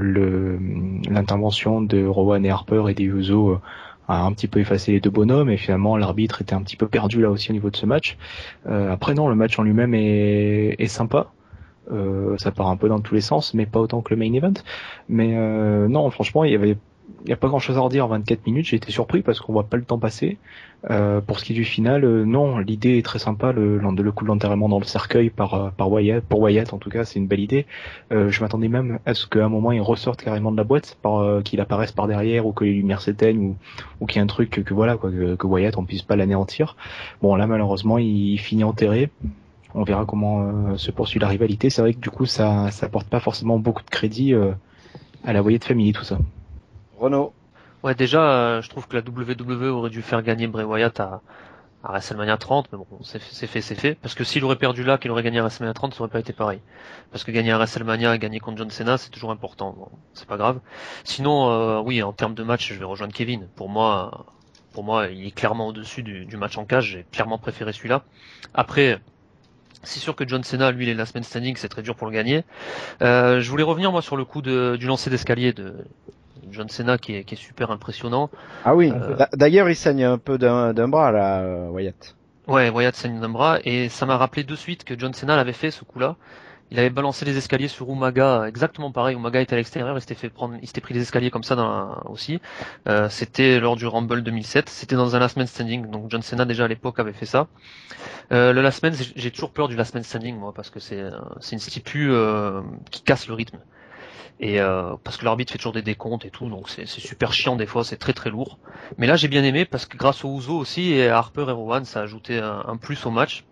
le l'intervention de Rowan et Harper et des Usos euh, a un petit peu effacé les deux bonhommes, et finalement, l'arbitre était un petit peu perdu là aussi au niveau de ce match. Euh, après, non, le match en lui-même est, est sympa. Euh, ça part un peu dans tous les sens, mais pas autant que le main event. Mais euh, non, franchement, il y avait il n'y a pas grand chose à redire en vingt-quatre minutes, j'ai été surpris parce qu'on voit pas le temps passer. Euh, pour ce qui est du final, euh, non, l'idée est très sympa, le, le coup de l'enterrement dans le cercueil par, par Wyatt, pour Wyatt en tout cas, c'est une belle idée. Euh, je m'attendais même à ce qu'à un moment il ressorte carrément de la boîte, par, euh, qu'il apparaisse par derrière ou que les lumières s'éteignent ou, ou qu'il y ait un truc que, que voilà, quoi, que, que Wyatt on puisse pas l'anéantir. Bon là malheureusement il finit enterré. On verra comment euh, se poursuit la rivalité. C'est vrai que du coup ça ça porte pas forcément beaucoup de crédit euh, à la Wyatt Family tout ça. Renaud. Ouais, déjà, euh, je trouve que la W W E aurait dû faire gagner Bray Wyatt à, à WrestleMania trente, mais bon, c'est fait, c'est fait, c'est fait. Parce que s'il aurait perdu là, qu'il aurait gagné à WrestleMania trente, ça aurait pas été pareil. Parce que gagner à WrestleMania et gagner contre John Cena, c'est toujours important. Bon, c'est pas grave. Sinon, euh, oui, en termes de match, je vais rejoindre Kevin. Pour moi, pour moi, il est clairement au-dessus du, du match en cage. J'ai clairement préféré celui-là. Après, c'est sûr que John Cena, lui, il est last man standing, c'est très dur pour le gagner. Euh, je voulais revenir moi sur le coup de, du lancer d'escalier de John Cena qui est, qui est super impressionnant. Ah oui, Euh, d'a- d'ailleurs il saigne un peu d'un d'un bras là, euh, Wyatt. Ouais, Wyatt saigne d'un bras et ça m'a rappelé de suite que John Cena l'avait fait ce coup-là. Il avait balancé les escaliers sur Umaga, exactement pareil. Umaga était à l'extérieur, il s'était fait prendre, il s'était pris les escaliers comme ça dans la- aussi. Euh, c'était lors du Rumble deux mille sept. C'était dans un last man standing. Donc John Cena déjà à l'époque avait fait ça. Euh, le last man, j'ai j'ai toujours peur du last man standing moi parce que c'est euh, c'est une stipu euh, qui casse le rythme. Et euh, parce que l'arbitre fait toujours des décomptes et tout, donc c'est c'est super chiant des fois, c'est très très lourd. Mais là j'ai bien aimé parce que grâce aux Usos aussi et à Harper et Rowan, ça a ajouté un, un plus au match.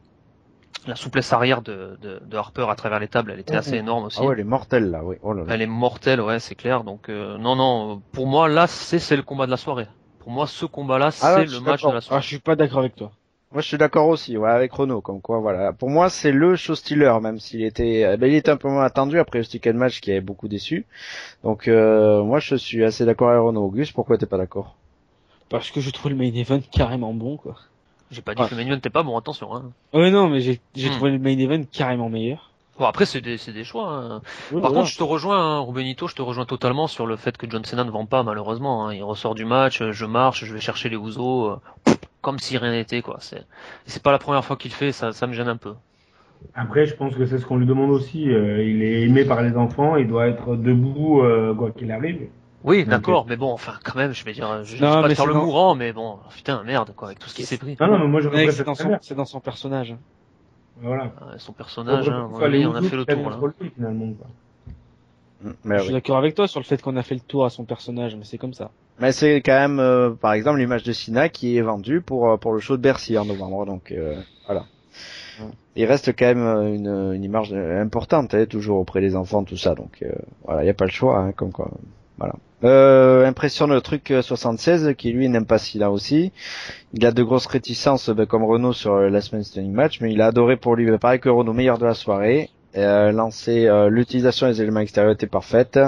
La souplesse arrière de, de, de Harper à travers les tables, elle était assez énorme aussi. Ah ouais, elle est mortelle là, oui. Oh là là. Elle est mortelle, ouais, c'est clair. Donc euh, non, non, pour moi là c'est c'est le combat de la soirée. Pour moi ce combat-là c'est Ah ouais, je le suis match de d'accord. la Ah, soirée. je suis pas d'accord avec toi. Moi, je suis d'accord aussi, ouais, avec Renaud, comme quoi, voilà. Pour moi, c'est le show stealer, même s'il était, eh ben, il était un peu moins attendu après le Stick and Match qui avait beaucoup déçu. Donc, euh, moi, je suis assez d'accord avec Renaud. Auguste, pourquoi t'es pas d'accord? Parce que je trouve le main event carrément bon, quoi. J'ai pas dit Ouais. que le main event n'était pas bon, attention. Hein. Ouais, non, mais j'ai j'ai Hmm. trouvé le main event carrément meilleur. Bon après c'est des c'est des choix. Hein. Ouais, Par voilà. contre, je te rejoins, hein, Rubenito, je te rejoins totalement sur le fait que John Cena ne vend pas, malheureusement. Hein. Il ressort du match, je marche, je vais chercher les Usos. comme si rien n'était, quoi. C'est, c'est pas la première fois qu'il le fait, ça, ça me gêne un peu. Après, je pense que c'est ce qu'on lui demande aussi. Euh, il est aimé par les enfants, il doit être debout euh, quoi qu'il arrive. Oui, Donc, d'accord, mais bon, enfin, quand même, je vais dire, je, je Non, dis pas mais de faire c'est le dans- mourant, mais bon, putain, merde, quoi, avec tout ce qui s'est pris. Non, non, mais moi, j'aurais Mec, c'est préféré dans sa son, mère. c'est dans son personnage. Voilà. Euh, Son Moi, personnage, je hein, à préfère mon que ce soit les avis, on a Ouzous fait le qui prennent tour, là. contre lui, finalement, quoi. Mais Je oui. suis d'accord avec toi sur le fait qu'on a fait le tour à son personnage, mais c'est comme ça. Mais c'est quand même, euh, par exemple, l'image de Cena qui est vendue pour euh, pour le show de Bercy en novembre, donc euh, voilà. Ouais. Il reste quand même euh, une, une image importante, hein, toujours auprès des enfants, tout ça, donc euh, voilà, il y a pas le choix, hein, comme quoi, voilà. Euh, impressionne le truc euh, soixante-seize qui lui n'aime pas Cena aussi. Il a de grosses réticences, ben, comme Renault sur le Last Man Standing Match, mais il a adoré pour lui, ben, pareil que Renault, meilleur de la soirée. Euh, lancé, euh, l'utilisation des éléments extérieurs était parfaite.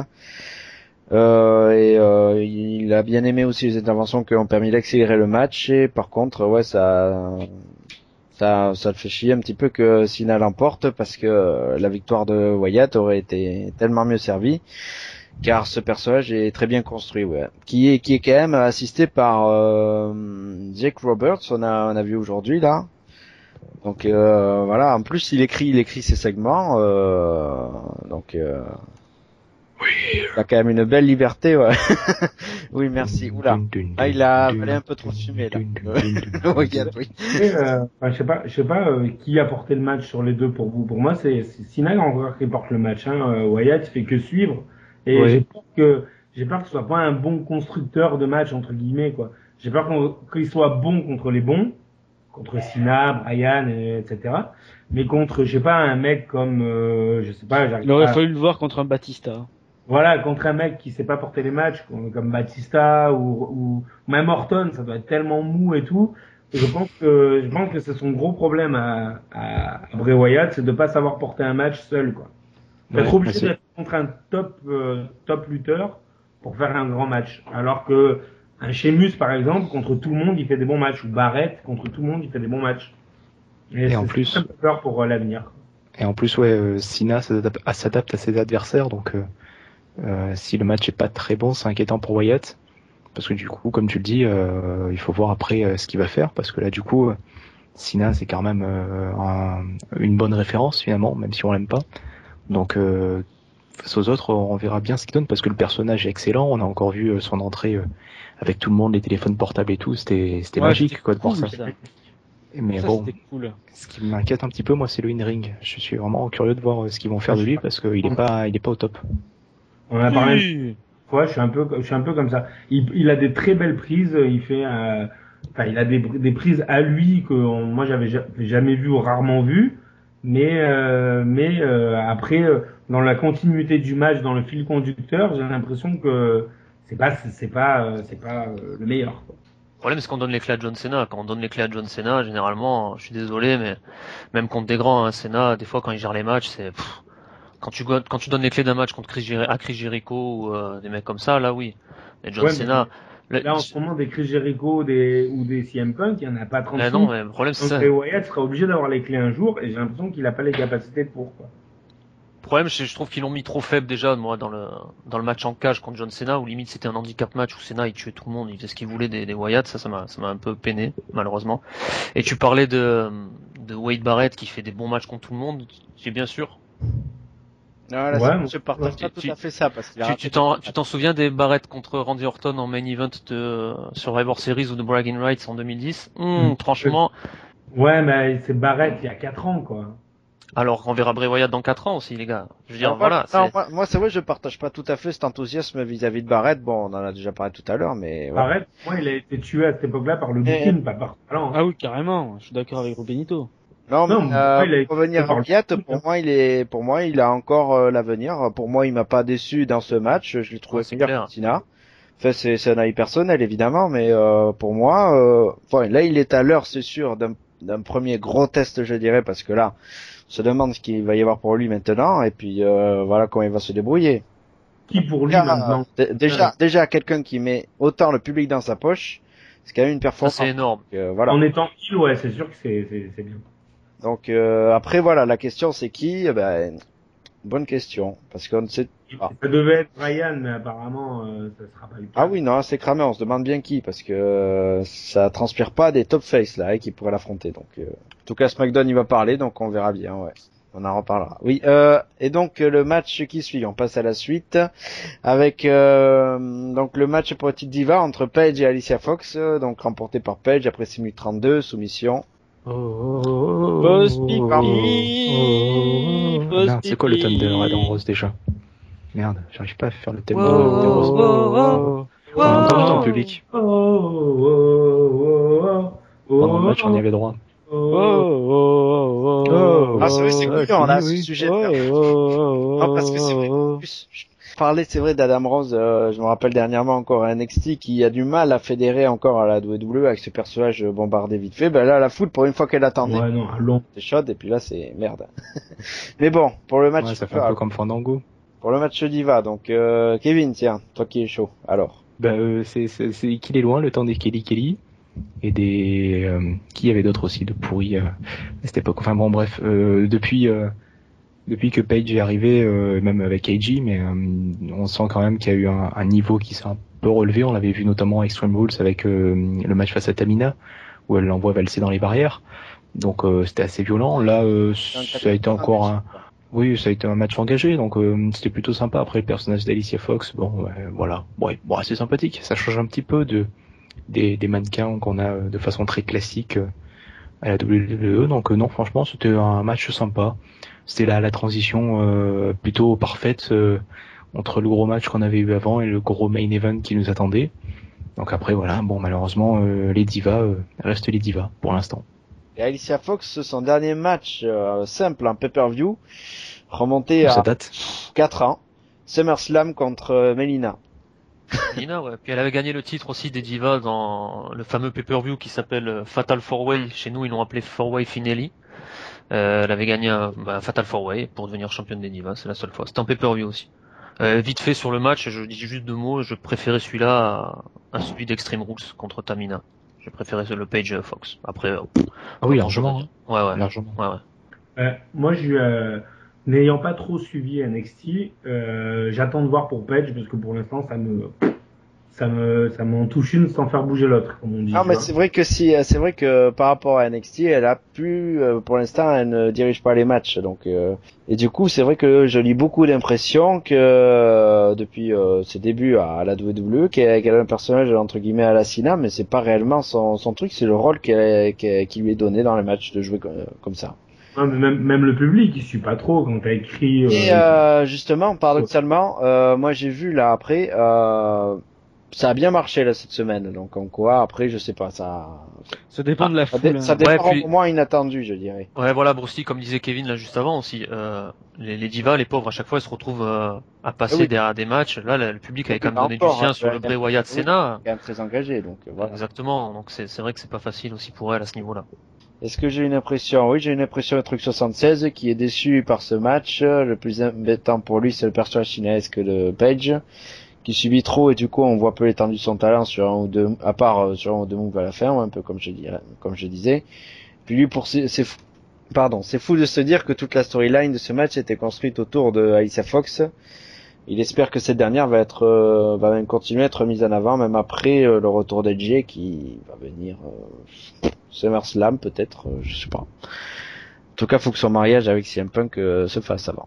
Euh, et euh, il a bien aimé aussi les interventions qui ont permis d'accélérer le match. Et par contre, ouais, ça, ça, ça le fait chier un petit peu que Cena l'emporte parce que euh, la victoire de Wyatt aurait été tellement mieux servie. Car ce personnage est très bien construit, ouais. Qui est, qui est quand même assisté par euh, Jake Roberts, on a, on a vu aujourd'hui là. Donc euh, voilà, en plus il écrit, il écrit ses segments, euh, donc. Euh, Il a quand même une belle liberté, ouais. Oui, merci. Oula. Ah, il a avalé un peu trop de fumée, là. Regarde, oui. Et, euh, enfin, je sais pas, je sais pas euh, qui a porté le match sur les deux pour vous. Pour moi, c'est c'est Cena encore qui porte le match. Hein. Euh, Wyatt il fait que suivre. Et Ouais. j'ai peur que j'ai peur que ce soit pas un bon constructeur de match entre guillemets quoi. J'ai peur qu'on- qu'il soit bon contre les bons, contre Cena, Bryan, et, etc. Mais contre, je sais pas, un mec comme, euh, je sais pas, j'arrive Il aurait pas- fallu le voir contre un Batista. voilà, contre un mec qui sait pas porter les matchs, comme, comme Batista ou, ou même Orton, ça doit être tellement mou et tout. Et je pense que je pense que c'est son gros problème à, à, à Bray Wyatt, c'est de pas savoir porter un match seul, quoi. Ouais, Être obligé mais c'est- d'être contre un top euh, top lutteur pour faire un grand match, alors que un Sheamus par exemple contre tout le monde il fait des bons matchs, ou Barrett contre tout le monde il fait des bons matchs. Et, Et c'est en plus- c'est un peu peur pour euh, l'avenir. Et en plus, ouais, euh, Cena s'adapte à, s'adapte à ses adversaires, donc euh, euh, si le match est pas très bon, c'est inquiétant pour Wyatt, parce que du coup, comme tu le dis, euh, il faut voir après euh, ce qu'il va faire, parce que là, du coup, euh, Cena c'est quand même euh, un- une bonne référence finalement, même si on l'aime pas. Donc euh, face aux autres, on verra bien ce qu'il donne, parce que le personnage est excellent. On a encore vu euh, son entrée euh, avec tout le monde, les téléphones portables et tout, c'était c'était Ouais, magique c'était quoi de voir cool, ça. ça. Mais Ça, bon, c'était cool. ce qui m'inquiète un petit peu, moi, c'est le in-ring. Je suis vraiment curieux de voir euh, ce qu'ils vont faire de lui, parce qu'il est pas, il est pas au top. On en a parlé. Oui. Ouais, je suis un peu, je suis un peu comme ça. Il, il a des très belles prises. Il fait, euh, enfin, il a des, des prises à lui que on- moi j'avais ja- jamais vu ou rarement vu. Mais, euh, mais euh, après, euh, dans la continuité du match, dans le fil conducteur, j'ai l'impression que c'est pas, c'est pas, euh, c'est pas euh, le meilleur. Quoi. Le problème, c'est qu'on donne les clés à John Cena. Quand on donne les clés à John Cena, généralement, je suis désolé, mais même contre des grands, hein, Cena, des fois, quand il gère les matchs, c'est pff, quand tu go- quand tu donnes les clés d'un match contre Chris, Jer- à Chris Jericho ou euh, des mecs comme ça, là, oui. Mais John Ouais, Cena, mais là, là en ce moment, des Chris Jericho des, ou des C M Punk, il y en a pas là, trente-six. non, mais le problème, c'est Donc ça. Bray Wyatt sera obligé d'avoir les clés un jour, et j'ai l'impression qu'il a pas les capacités pour. Quoi. Le problème, c'est je trouve qu'ils l'ont mis trop faible déjà, moi, dans le dans le match en cage contre John Cena, où limite c'était un handicap match où Cena il tuait tout le monde, il faisait ce qu'il voulait des, des Wyatt, ça, ça m'a ça m'a un peu peiné, malheureusement. Et tu parlais de de Wade Barrett qui fait des bons matchs contre tout le monde, c'est bien sûr. Non, là, Ouais, c'est- moi- je partage tu- pas tout tu- à fait ça parce qu'il a Tu raté tu t'en quelques tu t'en souviens des Barrett contre Randy Orton en main event de Survivor Series ou de Bragging Rights en deux mille dix? Hum, Mm. franchement, Ouais, mais c'est Barrett il y a quatre ans, quoi. alors on verra Bray Wyatt dans quatre ans aussi, les gars. Je veux dire, Alors, voilà, moi, non, c'est moi, moi, c'est vrai, je partage pas tout à fait cet enthousiasme vis-à-vis de Barrett. Bon, on en a déjà parlé tout à l'heure, mais voilà. Barrett, moi, il a été tué à cette époque-là par le Et- booking, pas par le talent. Ah oui, carrément. Je suis d'accord avec Rubenito. Non, mais Non, mais euh, moi, il a été pour revenir par à le Wyatt, booking, pour hein. moi, il est, pour moi, il a encore euh, l'avenir. Pour moi, il m'a pas déçu dans ce match. Je l'ai trouvé Ouais, c'est meilleur clair. que Cena. Enfin, c'est, c'est un avis personnel, évidemment, mais euh, pour moi, euh, enfin, là, il est à l'heure, c'est sûr, d'un, d'un premier gros test, je dirais, parce que là, on se demande ce qu'il va y avoir pour lui maintenant, et puis euh, voilà comment il va se débrouiller. Qui pour lui Déjà, maintenant? d- déjà, déjà quelqu'un qui met autant le public dans sa poche, c'est quand même une ça performance. c'est énorme. Euh, voilà. En étant kill, ouais, c'est sûr que c'est, c'est, c'est bien. Donc euh, après voilà, la question c'est qui Eh ben, bonne question. Parce qu'on ne sait pas. Ça devait être Ryan, mais apparemment, euh, ça sera pas le cas. Ah oui, non, c'est cramé, on se demande bien qui, parce que euh, ça transpire pas des top face, là, hein, qui pourraient l'affronter. Donc, euh... en tout cas, SmackDown, il va parler, donc on verra bien, ouais. On en reparlera. Oui, euh, et donc le match qui suit, on passe à la suite avec euh, donc le match pour titre diva entre Paige et Alicia Fox, euh, donc remporté par Paige après six minutes trente-deux, soumission. Oh, oh, oh, Boss oh, pipi, oh, oh, boss Merde, c'est quoi le thème de pipi. Red en Rose déjà? Merde, j'arrive pas à faire le thème Wow, de Red en Rose. wow, wow, On a entendu dans le wow. public. Oh, oh, oh, oh, oh, Pendant le match, on y avait droit. Oh, oh, oh, oh, Ah, c'est vrai, c'est oh, couillon, on a oui, ce oui. sujet. oh, de- oh, Non, parce que c'est vrai. oh, En plus, je parlais, c'est vrai, d'Adam Rose, euh, je me rappelle dernièrement encore à N X T, qui a du mal à fédérer encore à la W W E avec ce personnage bombardé vite fait. Ben là, la foule, pour une fois qu'elle attendait, Ouais, non, long. c'est chaude, et puis là, c'est merde. Mais bon, pour le match, Ouais, ça fait un peu comme Fandango. pour le match diva, donc, euh, Kevin, tiens, toi qui es chaud, alors. Bah, euh, c'est, c'est, c'est qu'il est loin, le temps des Kelly Kelly. Et des, euh, qui y avait d'autres aussi, de pourris, euh, à cette époque. Enfin bon, bref, euh, depuis, euh, depuis que Paige est arrivé, euh, même avec A J, mais euh, on sent quand même qu'il y a eu un, un niveau qui s'est un peu relevé. On l'avait vu notamment à Extreme Rules avec euh, le match face à Tamina, où elle l'envoie valser dans les barrières. Donc euh, c'était assez violent. Là, euh, ça a été encore un, oui, ça a été un match engagé, donc euh, c'était plutôt sympa. Après le personnage d'Alicia Fox, bon, ouais, voilà, ouais, bon, c'est sympathique. Ça change un petit peu de des, des mannequins qu'on a de façon très classique à la W W E. Donc euh, non, franchement, c'était un match sympa. C'était la, la transition euh, plutôt parfaite euh, entre le gros match qu'on avait eu avant et le gros main event qui nous attendait. Donc après, voilà, bon, malheureusement, euh, les divas euh, restent les divas pour l'instant. Et Alicia Fox, son dernier match euh, simple en pay-per-view, remonté Ça à date. quatre ans, SummerSlam contre euh, Melina. Nina, ouais. Puis elle avait gagné le titre aussi des divas dans le fameux pay-per-view qui s'appelle Fatal Four Way. Chez nous, ils l'ont appelé Four Way Finale. Euh, elle avait gagné un bah, Fatal Four Way pour devenir championne des divas. C'est la seule fois. C'était en pay-per-view aussi. Euh, vite fait sur le match, je dis juste deux mots. Je préférais celui-là à, à celui d'Extreme Rules contre Tamina. J'ai préféré le Paige Fox. Après, euh, Ah oui, largement. ouais, ouais, Largement. ouais, ouais. Euh, moi, je, euh, n'ayant pas trop suivi N X T, euh, j'attends de voir pour Paige parce que pour l'instant, ça me, ça me, ça m'en touche une sans faire bouger l'autre, comme on dit. Ah, tu mais vois. c'est vrai que si, c'est vrai que par rapport à N X T, elle a pu, euh, pour l'instant, elle ne dirige pas les matchs, donc, euh, et du coup, c'est vrai que je lis beaucoup d'impressions que euh, depuis euh, ses débuts à la W W E, qu'elle, qu'elle a un personnage entre guillemets à la Cena, mais c'est pas réellement son, son truc, c'est le rôle qu'elle, qu'elle- qui lui est donné dans les matchs de jouer comme, comme ça. Non, mais même, même le public, il suit pas trop quand t'as écrit. Euh, Et euh, justement, paradoxalement, euh, moi j'ai vu là après, euh, ça a bien marché là cette semaine, donc en quoi après je sais pas, ça, Ça dépend de la ça, foule. dé- hein. ça démarre Ouais, puis- au moment inattendu, je dirais. Ouais, voilà, Bruce, comme disait Kevin là juste avant aussi, euh, les, les divas, les pauvres, à chaque fois, ils se retrouvent euh, à passer Ah oui. derrière des matchs. Là, le, le public avait quand même Encore, donné du sien hein, sur ouais, le Bray ouais. Wyatt Oui. Cena. Quand même très engagé, donc euh, voilà. Exactement, donc c'est c'est vrai que c'est pas facile aussi pour elle à ce niveau-là. Est-ce que j'ai une impression? Oui, j'ai une impression de truc soixante-seize qui est déçu par ce match. Le plus embêtant pour lui, c'est le personnage chinesque de Page, qui subit trop et du coup on voit peu l'étendue de son talent sur un ou deux, à part euh, sur un ou deux moves à la fin, un peu comme je dirais, comme je disais. Puis lui, pour c'est, c'est fou, pardon, c'est fou de se dire que toute la storyline de ce match était construite autour de Alicia Fox. Il espère que cette dernière va être, euh, va même continuer à être mise en avant, même après euh, le retour d'A J qui va venir euh, SummerSlam peut-être, euh, je sais pas. En tout cas, faut que son mariage avec C M Punk euh, se fasse avant.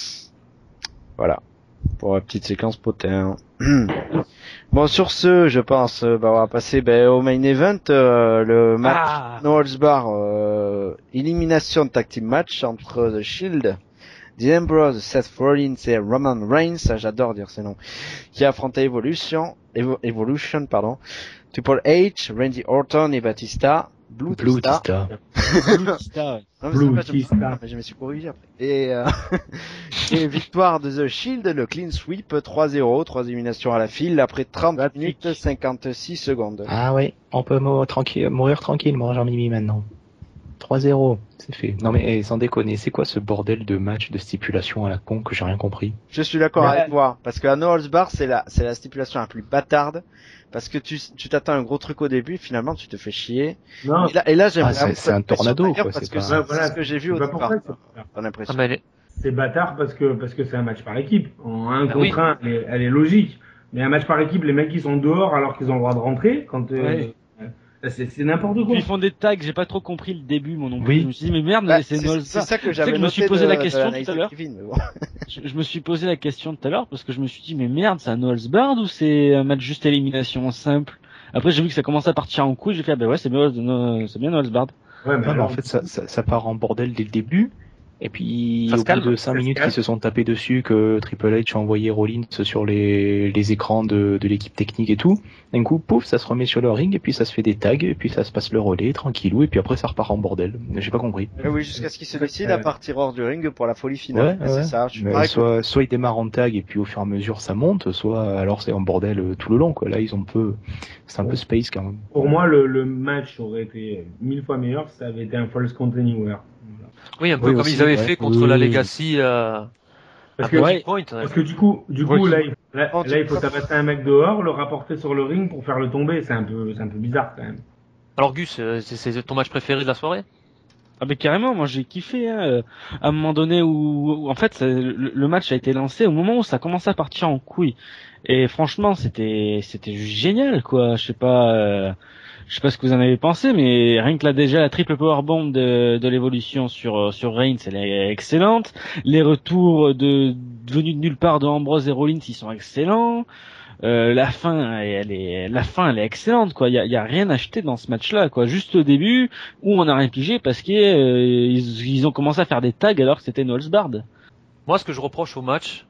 Voilà, pour la petite séquence potin. Bon, sur ce, je pense, euh, bah, on va passer bah, au main event, euh, le match Ah. No Holds Bar, euh, élimination tag team match entre The Shield, The Ambrose, Seth Rollins et Roman Reigns, ça j'adore dire ces noms, qui affrontaient Evolution, Evo- Evolution, pardon, Triple H, Randy Orton et Batista, Blue, Blue Tista. Tista. Batista. Non, mais Blue c'est pas- je- Tista. ah, mais je me suis corrigé après. Et, euh, et victoire de The Shield, le clean sweep trois zéro, trois éliminations à la file après trente minutes cinquante-six secondes. Ah oui, on peut mourir tranquille, mourir tranquille, moi Jean-Mimi maintenant. trois zéro, c'est fait. Non mais eh, sans déconner, c'est quoi ce bordel de match de stipulation à la con que j'ai rien compris? Je suis d'accord Ouais. avec toi, parce qu'à No Holds Bar, c'est la, c'est la stipulation la plus bâtarde, parce que tu, tu t'attends à un gros truc au début, finalement tu te fais chier. Non, Et là, et là j'aimerais Ah, c'est- c'est un tornado, quoi, parce c'est que pas- c'est Ouais, voilà, ce que j'ai vu c'est au pas pour départ. ça que c'est- T'as l'impression. Ah, mais les, c'est bâtard parce que parce que c'est un match par équipe. En un Bah contre oui. un, elle est, elle est logique. Mais un match par équipe, les mecs qui sont dehors alors qu'ils ont le droit de rentrer, quand euh, Ouais. euh, c'est, c'est n'importe quoi. Puis ils font des tags, j'ai pas trop compris le début, moi non plus. Oui. Je me suis dit, mais merde, Bah, c'est c'est, une c'est All-Star. ça que Tu sais j'avais que je me suis noté posé de- la de question l'analyse tout à de l'heure. Kevin, mais bon. Je, je me suis posé la question tout à l'heure parce que je me suis dit, mais merde, c'est un All-Star ou c'est un match juste élimination simple? Après, j'ai vu que ça commençait à partir en couille, j'ai fait, ah ben ouais, c'est bien, no- c'est bien All-Star. Ouais, mais Non, mais alors, en fait, ça, ça, ça part en bordel dès le début. Et puis, Ça se au bout calme, de cinq ça se minutes calme. qu'ils se sont tapés dessus, que Triple H a envoyé Rollins sur les, les écrans de, de l'équipe technique et tout, d'un coup, pouf, ça se remet sur le ring, et puis ça se fait des tags, et puis ça se passe le relais, tranquillou, et puis après ça repart en bordel. J'ai pas compris. Eh oui, jusqu'à ce qu'il se En fait, décide euh, à partir hors du ring pour la folie finale. Ouais, c'est ouais. ça. Je suis Mais pareil. soit, soit ils démarrent en tag, et puis au fur et à mesure ça monte, soit alors c'est en bordel euh, tout le long, quoi. Là, ils ont peu, c'est un peu space quand même. pour moi, le, le match aurait été mille fois meilleur si ça avait été un Falls Count Anywhere. Voilà. Oui, un peu Oui, comme aussi, ils avaient ouais. fait contre Oui, la oui, oui. Legacy euh, Parce à que, Breaking ouais, Point. Ouais. parce que du coup, du coup, Ouais, là, il, là, Oh, là, il tu- faut tabasser un mec dehors, le rapporter sur le ring pour faire le tomber. C'est un peu, c'est un peu bizarre quand même. Alors Gus, euh, c'est, c'est ton match préféré de la soirée? Ah mais carrément, moi j'ai kiffé. Hein. euh, À un moment donné où, où- en fait, ça- le, le match a été lancé au moment où ça commençait à partir en couille. Et franchement, c'était c'était juste génial, quoi. Je sais pas, euh, je sais pas ce que vous en avez pensé, mais rien que là déjà la triple powerbomb de de l'évolution sur euh, sur Reigns, elle est excellente. Les retours de venus de nulle part de Ambrose et Rollins, ils sont excellents. Euh, la fin, elle est, la fin, elle est excellente, quoi. Il y a, y a rien à acheter dans ce match-là, quoi. Juste au début, où on a rien pigé parce qu'ils ils, ils ont commencé à faire des tags alors que c'était une Holzbard. Moi, ce que je reproche au match,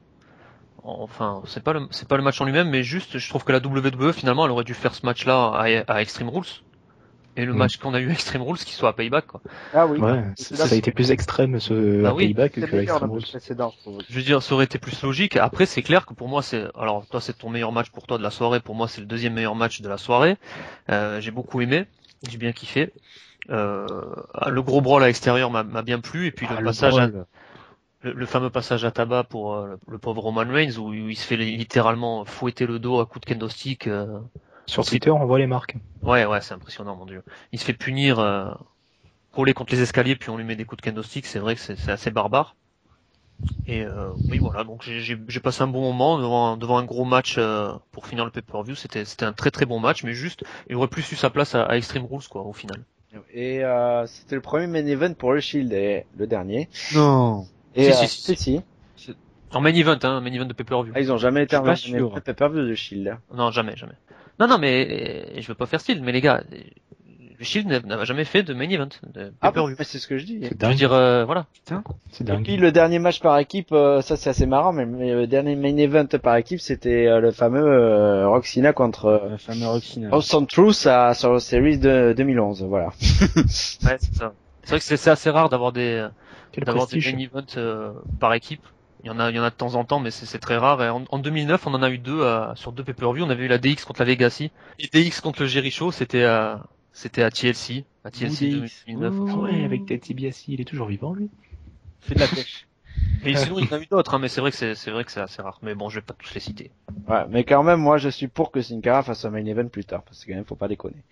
enfin, c'est pas le, c'est pas le match en lui-même, mais juste, je trouve que la W W E, finalement, elle aurait dû faire ce match-là à, à Extreme Rules. Et le Mm. match qu'on a eu à Extreme Rules, qu'il soit à Payback, quoi. Ah oui. Ouais, C'est ça, ça a été plus extrême ce Bah à oui, Payback C'est que meilleur Extreme le Rules. match précédent, je trouve. Je veux dire, ça aurait été plus logique. Après, c'est clair que pour moi, c'est, alors, toi, c'est ton meilleur match pour toi de la soirée. Pour moi, c'est le deuxième meilleur match de la soirée. Euh, j'ai beaucoup aimé. J'ai bien kiffé. Euh, le gros brawl à l'extérieur m'a, m'a bien plu. Et puis, Ah, le le passage à, brawl. le, le fameux passage à tabac pour euh, le, le pauvre Roman Reigns où, où il se fait littéralement fouetter le dos à coups de kendo stick. Euh... Sur Twitter, on voit les marques. Ouais, ouais, c'est impressionnant, mon dieu. Il se fait punir, euh, rouler contre les escaliers, puis on lui met des coups de kendo stick. C'est vrai que c'est, c'est assez barbare. Et euh, oui, voilà. Donc j'ai, j'ai, j'ai passé un bon moment devant, un- devant un gros match euh, pour finir le pay-per-view. C'était, c'était un très très bon match, mais juste, il aurait plus eu sa place à, à Extreme Rules, quoi, au final. Et euh, c'était le premier main event pour le Shield et le dernier. Non. Et, Si, euh, si, si, si. En main event, hein, main event de pay-per-view. Ah, ils ont jamais été Je suis en pas main sûr. event pay-per-view de Shield. Là. Non, jamais, jamais. Non, non, mais euh, je veux pas faire style, mais les gars, euh, le Shield n'a n'a jamais fait de main event de Ah bon, pay-per-view. mais c'est ce que je dis. C'est Je veux dingue. dire, euh, voilà. C'est Et dingue. puis le dernier match par équipe, euh, ça c'est assez marrant, mais, mais le dernier main event par équipe, c'était euh, le fameux euh, Roxina contre euh, Le fameux Roxina. Awesome Truth à, sur la série de deux mille onze, voilà. Ouais, c'est ça. C'est vrai que c'est, c'est assez rare d'avoir des, Quel d'avoir des prestige. main events euh, par équipe. Il y en a, il y en a de temps en temps, mais c'est, c'est très rare. Et en, en deux mille neuf, on en a eu deux euh, sur deux pay-per-view. On avait eu la D X contre la Legacy et D X contre le Jericho. C'était à, c'était à T L C, à T L C Ouh, D X. deux mille neuf. Ah ouais, avec Ted DiBiase, il est toujours vivant lui. Fait de la pêche. Et sinon, il y en a eu d'autres, hein, mais c'est vrai que c'est, c'est vrai que c'est assez rare. Mais bon, je vais pas tous les citer. Ouais, mais quand même, moi je suis pour que Sin Cara fasse un main event plus tard, parce que quand même, faut pas déconner.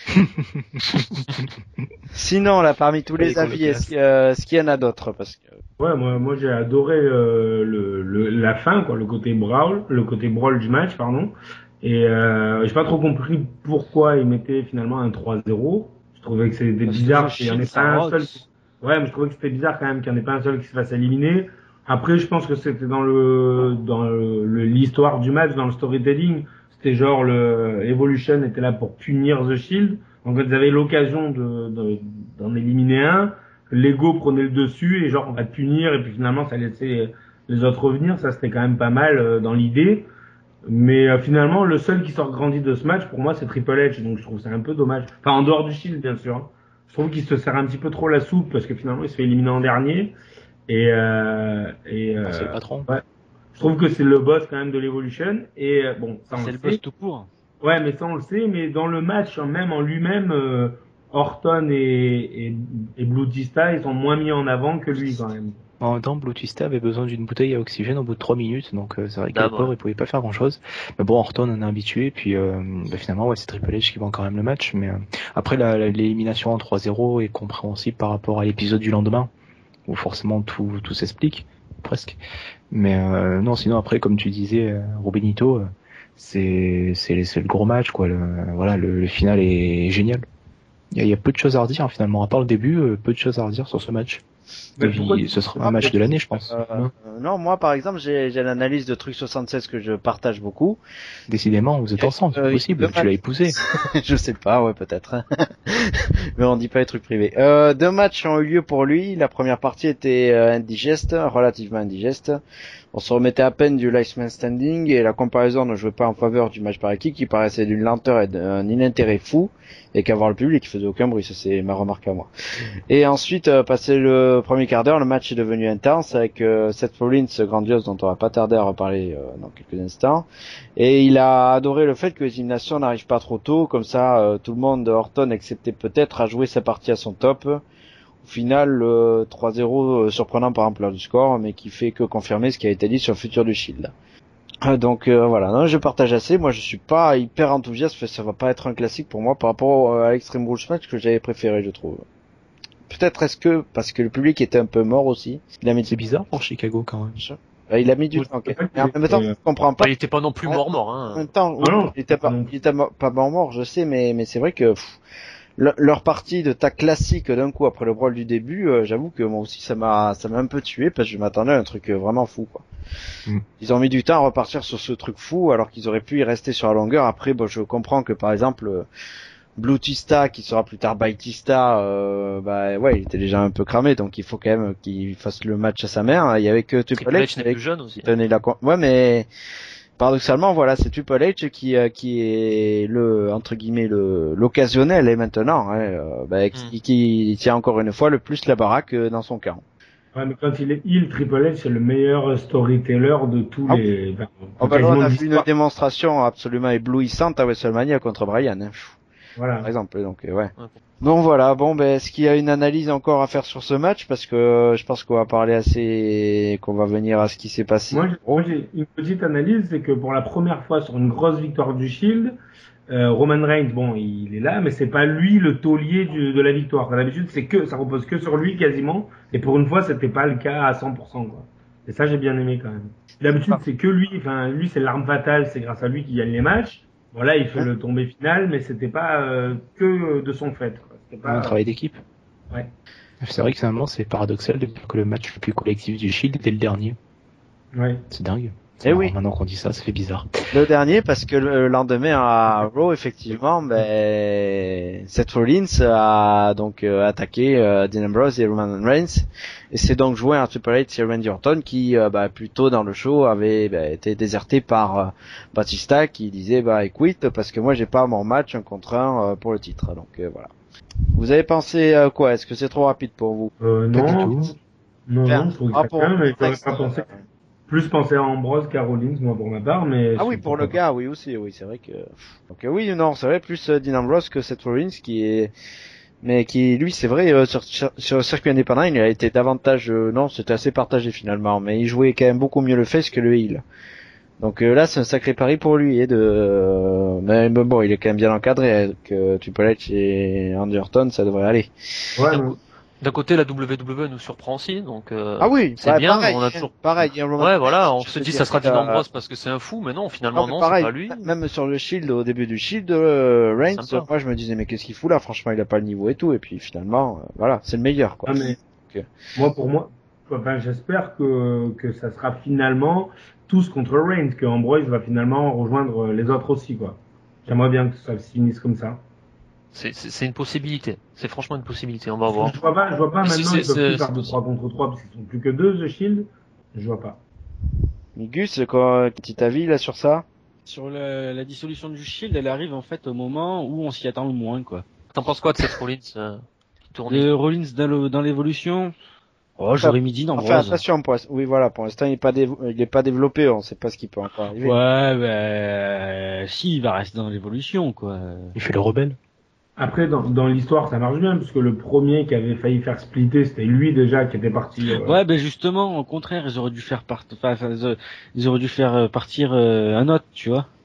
Sinon, là, parmi tous les Allez, qu'on le avis, est-ce, que- euh, est-ce qu'il y en a d'autres? Parce que Ouais, moi, moi j'ai adoré euh, le, le, la fin, quoi, le côté brawl, le côté brawl du match, pardon. Et euh, j'ai pas trop compris pourquoi ils mettaient finalement un trois zéro. Je trouvais que c'était Parce que bizarre le qu'il y en ait Shield, pas ça un rock. seul. Ouais, mais je trouvais que c'était bizarre quand même qu'il n'y en ait pas un seul qui se fasse éliminer. Après, je pense que c'était dans le dans le, le- l'histoire du match, dans le storytelling. C'était genre le Evolution était là pour punir The Shield. Donc quand ils avaient l'occasion de, de d'en éliminer un, l'ego prenait le dessus et genre on va te punir et puis finalement ça laissait les autres revenir. Ça c'était quand même pas mal euh, dans l'idée. Mais euh, finalement le seul qui sort grandi de ce match pour moi c'est Triple H. Donc je trouve ça un peu dommage. Enfin en dehors du Shield bien sûr. Hein. Je trouve qu'il se sert un petit peu trop la soupe parce que finalement il se fait éliminer en dernier. Et, euh, et euh, Ah, c'est le patron. je trouve que c'est le boss quand même de l'Evolution. Et euh, bon, ça on C'est le le sait. boss tout court. Ouais, mais ça on le sait. Mais dans le match en même en lui-même, euh, Orton et, et, et Bautista ils sont moins mis en avant que lui quand même. En même temps, Bautista avait besoin d'une bouteille à oxygène au bout de trois minutes, donc euh, c'est vrai que le D'abord. pauvre il pouvait pas faire grand chose. Mais bon, Orton en est habitué, puis euh, bah, finalement ouais, c'est Triple H qui vend quand même le match. Mais euh, après la, la- l'élimination en trois zéro est compréhensible par rapport à l'épisode du lendemain, où forcément tout, tout s'explique. presque. Mais euh, non, sinon après, comme tu disais, euh, Rubenito, euh, c'est c'est c'est le gros match, quoi. Le, voilà, le, le final est génial. Il y, a, il y a peu de choses à redire, hein, finalement. À part le début, euh, peu de choses à redire sur ce match. Mais Et puis, pourquoi tu- ce sera Ah, un match mais- de l'année, je pense. Euh, Hein. euh, non, moi par exemple, j'ai j'ai l'analyse de Truc soixante-seize que je partage beaucoup. Décidément, vous êtes ensemble, c'est Euh, possible. deux Tu l'as matchs. épousé. Je sais pas, ouais, peut-être. Mais on dit pas les trucs privés. Euh, deux matchs ont eu lieu pour lui. La première partie était euh, indigeste, relativement indigeste. On se remettait à peine du last man standing et la comparaison ne jouait pas en faveur du match par équipe qui paraissait d'une lenteur et d'un inintérêt fou et qu'avoir le public qui faisait aucun bruit. Ça, c'est ma remarque à moi. Et ensuite, euh, passé le premier quart d'heure, le match est devenu intense avec euh, Seth Rollins grandiose dont on va pas tarder à reparler euh, dans quelques instants. Et il a adoré le fait que les éliminations n'arrivent pas trop tôt, comme ça euh, tout le monde, Orton excepté peut-être, a joué sa partie à son top. Au final, euh, trois zéro euh, surprenant par ampleur du score, mais qui fait que confirmer ce qui a été dit sur le futur du Shield. Euh, Donc euh, voilà, non, je partage assez. Moi, je suis pas hyper enthousiaste, ça va pas être un classique pour moi par rapport euh, à l'Extreme Rules match que j'avais préféré, je trouve. Peut-être est-ce que parce que le public était un peu mort aussi. Il a mis, C'est bizarre pour Chicago, quand même. euh, il a mis du Moi, temps. je ok. sais pas Mais en qu'il même temps, était- je comprends pas. Enfin, il était pas non plus Ouais. mort mort. En Hein. même temps, oui, Ah non, il était pas, non. il était mo- pas mort mort, je sais, mais mais c'est vrai que pff, le- leur partie de ta classique d'un coup après le brawl du début, euh, j'avoue que moi aussi ça m'a ça m'a un peu tué parce que je m'attendais à un truc euh, vraiment fou quoi. Mm. Ils ont mis du temps à repartir sur ce truc fou alors qu'ils auraient pu y rester sur la longueur. Après, bon, je comprends que par exemple euh, Blutista qui sera plus tard Baitista, euh, bah ouais, il était déjà un peu cramé donc il faut quand même qu'il fasse le match à sa mère. Il y avait que Triple Triple H H n'est avec plus jeune aussi. qui tenait la con- ouais mais paradoxalement, voilà, c'est Triple H qui euh, qui est le entre guillemets le l'occasionnel et maintenant, hein, euh, bah, qui, qui tient encore une fois le plus la baraque euh, dans son camp. Ouais, mais quand il est il, Triple H, c'est le meilleur storyteller de tous Ah. les. Ben, Oh, bah, là, quasiment on a de vu une l'histoire. démonstration absolument éblouissante à WrestleMania contre Bryan, hein, Voilà. par exemple. Donc euh, ouais. Ouais. Donc voilà, bon ben est-ce qu'il y a une analyse encore à faire sur ce match parce que euh, je pense qu'on va parler assez, qu'on va venir à ce qui s'est passé. Moi, j'ai, moi, j'ai une petite analyse, c'est que pour la première fois sur une grosse victoire du Shield, euh, Roman Reigns, bon, il est là, mais c'est pas lui le taulier du, de la victoire. D'habitude, c'est que ça repose que sur lui quasiment, et pour une fois, c'était pas le cas à cent pour cent, quoi. Et ça, j'ai bien aimé quand même. D'habitude, c'est que lui, enfin, lui, c'est l'arme fatale, c'est grâce à lui qu'il gagne les matchs. Voilà, il fait Ouais. le tombé final, mais c'était pas euh, que de son fait, quoi. C'était Un pas. travail d'équipe. Ouais. C'est vrai que finalement, c'est paradoxal de dire que le match le plus collectif du Shield était le dernier. Ouais. C'est dingue. Eh oui. Maintenant qu'on dit ça, ça fait bizarre. Le dernier parce que le lendemain à Raw effectivement, ben Seth Rollins a donc euh, attaqué euh, Dean Ambrose et Roman Reigns et c'est donc joué un Triple H et Randy Orton qui euh, bah, plus tôt dans le show avait bah, été déserté par euh, Batista qui disait bah écoute parce que moi j'ai pas mon match un contre un euh, pour le titre donc euh, voilà. Vous avez pensé euh, quoi? Est-ce que c'est trop rapide pour vous? Euh, Pas non. du tout. Non, Enfin, non, je trouve que par c'est rapport bien, au mais j'aurais contexte, pas pensé. euh, Plus penser à Ambrose qu'à Rollins, moi, pour ma part, mais. Ah oui, pour le gars, oui aussi, oui, c'est vrai que. Donc euh, oui, non, c'est vrai plus euh, Dean Ambrose que Seth Rollins qui est, mais qui lui, c'est vrai euh, sur, sur sur le circuit indépendant, il a été davantage, euh, non, c'était assez partagé finalement, mais il jouait quand même beaucoup mieux le face que le heel. Donc euh, là, c'est un sacré pari pour lui, et de, euh, mais bon, il est quand même bien encadré avec euh, Triple H et Randy Orton, ça devrait aller. Ouais, D'un mais- co- D'un côté, la W W E nous surprend aussi, donc euh, Ah oui, c'est bah, bien. pareil, On a hein, toujours. pareil. il y a Roman Ouais, voilà, Reigns, on je se te dit ça sera dirais, Dean euh, Ambrose parce que c'est un fou, mais non, Non, finalement mais non, c'est pareil, pas lui. même sur le Shield, au début du Shield, euh, Reigns, Sympa. moi je me disais mais qu'est-ce qu'il fout là, franchement il a pas le niveau et tout, et puis finalement, euh, voilà, c'est le meilleur quoi. Ah, mais Ok. moi, pour moi, enfin, j'espère que, que ça sera finalement tous contre Reigns, que Ambrose va finalement rejoindre les autres aussi, quoi. J'aimerais bien que ça se finisse comme ça. C'est- C'est c'est une possibilité. C'est franchement une possibilité. On va voir. Je vois pas, je vois pas Mais maintenant, c'est- ils peuvent c'est- plus faire c'est de possible. trois contre trois parce qu'ils sont plus que deux, The Shield. Je vois pas. Gus, quoi, petit avis là sur ça? Sur le- la dissolution du Shield, elle arrive en fait au moment où on s'y attend le moins, quoi. T'en penses quoi de cette Rollins euh, qui tourne Le Rollins dans le- dans l'évolution, oh, j'aurais mis Dean Enfin Ambrose. attention, pour... oui voilà, pour l'instant il est pas dév- il est pas développé, on sait pas ce qui peut encore arriver. Ouais, bah, si, il va rester dans l'évolution, quoi. Il fait le rebelle. Après, dans, dans l'histoire, ça marche bien, puisque le premier qui avait failli faire splitter, c'était lui déjà qui était parti. euh, Ouais, ben justement, au contraire, ils auraient dû faire part... enfin, enfin, ils auraient- ils auraient dû faire euh, partir euh, un autre, tu vois. Pas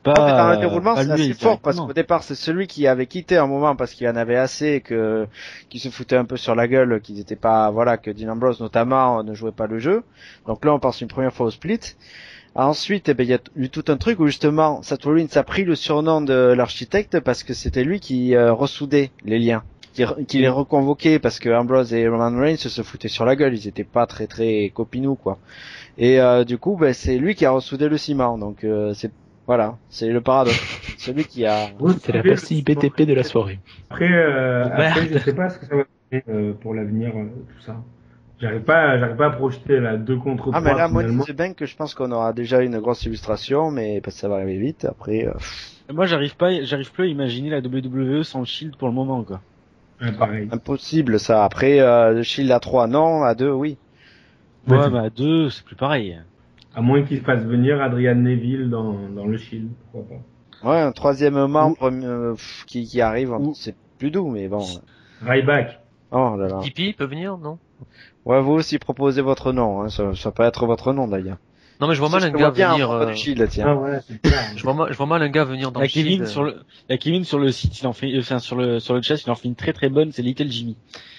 pas. En fait, dans le déroulement, pas c'est lui assez fort parce directement. qu'au départ, c'est celui qui avait quitté un moment parce qu'il en avait assez, que qui se foutait un peu sur la gueule, qu'ils étaient pas, voilà, que Dean Ambrose notamment ne jouait pas le jeu. Donc là, on passe une première fois au split. Ensuite, eh ben, il y a eu tout un truc où justement, Seth Rollins a pris le surnom de l'architecte parce que c'était lui qui euh, ressoudait les liens, qui, qui les reconvoquait parce que Ambrose et Roman Reigns se foutaient sur la gueule, ils étaient pas très très copinous quoi. Et euh, du coup, ben, c'est lui qui a ressoudé le ciment. Donc euh, c'est voilà, c'est le paradoxe. Celui qui a. C'est la pastille B T P de la soirée. Après, euh, Oh, après, merde. je sais pas ce que ça va donner euh, pour l'avenir, euh, tout ça. J'arrive pas, j'arrive pas à projeter là deux contre trois Ah mais là, moi, finalement. c'est bien que je pense qu'on aura déjà une grosse illustration, mais parce que ça va arriver vite. Après, euh, Moi, j'arrive pas, j'arrive plus à imaginer la W W E sans le Shield pour le moment, quoi. Ouais, pareil. impossible ça. Après, euh, le Shield à trois, non, à deux, oui. Ouais, Ouais, c'est- mais à deux, c'est plus pareil. À moins qu'il fasse venir Adrian Neville dans, dans le Shield, pourquoi pas. Ouais, un troisième membre euh, pff, qui, qui arrive, Ou- c'est plus doux, mais bon. Ryback. Oh là là. Tipeee peut venir, non? Ouais, vous aussi proposez votre nom, hein. ça, ça peut être votre nom d'ailleurs. Non, mais je vois mal Je un te gars vois bien venir. un membre euh, du Shield, Ah tiens. ouais, c'est clair. Je vois mal, je vois mal un gars venir dans La le Kevin Shield. sur le, la Kevin sur le site, il en fait, enfin, sur le, sur le chat, il en fait une très très bonne, c'est Little Jimmy.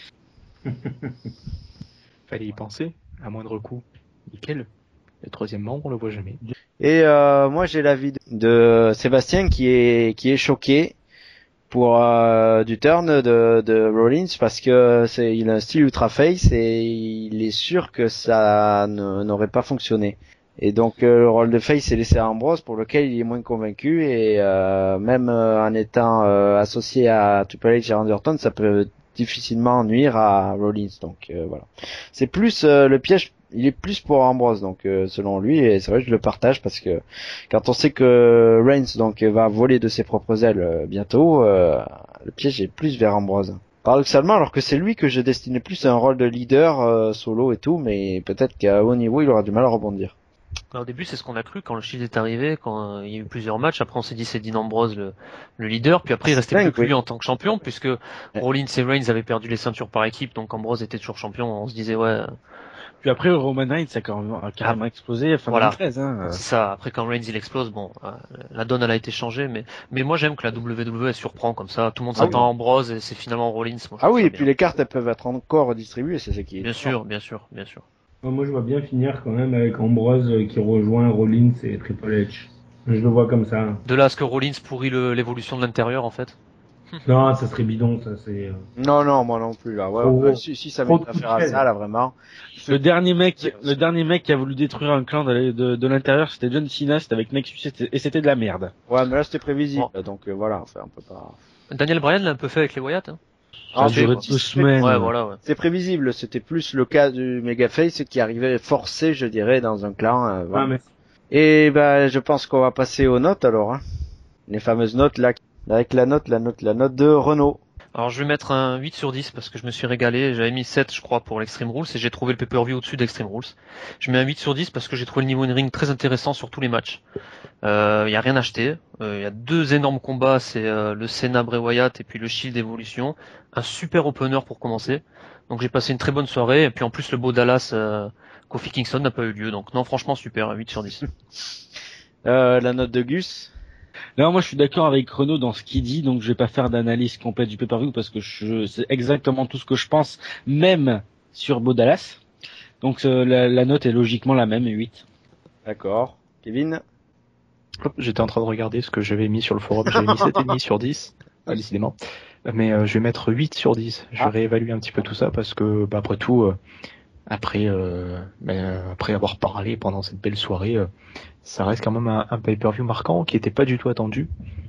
Fallait y penser, à moindre coût. Nickel. Le troisième membre, on le voit jamais. Et euh, moi j'ai l'avis de, de Sébastien qui est qui est choqué pour euh, du turn de, de Rollins parce que c'est il a un style ultra face et il est sûr que ça ne- n'aurait pas fonctionné. Et donc euh, le rôle de face est laissé à Ambrose pour lequel il est moins convaincu et euh, même euh, en étant euh, associé à Triple H et Randy Orton, ça peut difficilement nuire à Rollins. Donc euh, voilà. C'est plus euh, le piège, il est plus pour Ambrose donc euh, selon lui et c'est vrai que je le partage parce que quand on sait que Reigns donc va voler de ses propres ailes euh, bientôt, euh, le piège est plus vers Ambrose. Paradoxalement, alors que c'est lui que je destinais plus à un rôle de leader euh, solo et tout, mais peut-être qu'à haut niveau il aura du mal à rebondir. Alors, au début, c'est ce qu'on a cru quand le Shield est arrivé, quand euh, il y a eu plusieurs matchs. Après, on s'est dit c'est Dean Ambrose le, le leader. Puis après, il restait Dingue, plus que oui. lui en tant que champion, puisque Rollins et Reigns avaient perdu les ceintures par équipe, donc Ambrose était toujours champion. On se disait ouais, Puis après, Roman Reigns a carrément, a carrément explosé fin Voilà. deux mille treize, hein. c'est ça. Après, quand Reigns il explose, bon, euh, la donne elle a été changée, mais mais moi j'aime que la W W E surprend comme ça. Tout le monde Ah s'attend oui. à Ambrose et c'est finalement Rollins. Moi, je Ah trouve oui, ça et puis bien. les cartes elles peuvent être encore distribuées, c'est ce qui est. Bien sûr, bien sûr, bien sûr. Ouais, moi, je vois bien finir quand même avec Ambrose euh, qui rejoint Rollins et Triple H. Je le vois comme ça. De là à ce que Rollins pourrit le- l'évolution de l'intérieur, en fait. Non, ça serait bidon, ça c'est. euh, Non, non, moi non plus là. Ouais, Trop ouais, gros. si, si ça Trop met de affaire à coups de ça là vraiment. Le dernier mec, le dernier mec qui a voulu détruire un clan de, de, de l'intérieur, c'était John Cena, c'était avec Nexus et c'était- et c'était de la merde. Ouais, mais là c'était prévisible, donc euh, voilà, enfin, on peut pas. Daniel Bryan l'a un peu fait avec les Wyatt. Hein. Ça a c'est- duré c'est- deux semaines. Ouais, voilà, ouais. C'est prévisible, c'était plus le cas du Megaface qui arrivait forcé, je dirais, dans un clan. euh, voilà. Ah, mais Et ben, je pense qu'on va passer aux notes alors. Hein. Les fameuses notes là, avec la note, la note, la note de Renault. Alors je vais mettre un huit sur dix parce que je me suis régalé. J'avais mis sept je crois pour l'Extreme Rules et j'ai trouvé le pay-per-view au-dessus d'Extreme Rules. Je mets un huit sur dix parce que j'ai trouvé le niveau in-ring très intéressant sur tous les matchs. Il euh, y a rien acheté. Il euh, y a deux énormes combats, c'est euh, le Cena Bray Wyatt et puis le Shield Evolution. Un super opener pour commencer. Donc j'ai passé une très bonne soirée et puis en plus le beau Dallas euh, Kofi Kingston n'a pas eu lieu. Donc non franchement super, un huit sur dix. Euh, la note de Gus. Là, moi, je suis d'accord avec Renaud dans ce qu'il dit, donc je vais pas faire d'analyse complète du pay-per-view parce que je, c'est exactement tout ce que je pense, même sur Bo Dallas. Donc euh, la, la note est logiquement la même, huit. D'accord. Kevin. Hop, j'étais en train de regarder ce que j'avais mis sur le forum. J'avais mis sept virgule cinq sur dix, ah, décidément. Mais euh, je vais mettre huit sur dix. Je vais Ah. réévaluer un petit peu tout ça parce que, bah, après tout, euh, après, euh, ben, après avoir parlé pendant cette belle soirée, euh, ça reste quand même un, un pay-per-view marquant qui était pas du tout attendu.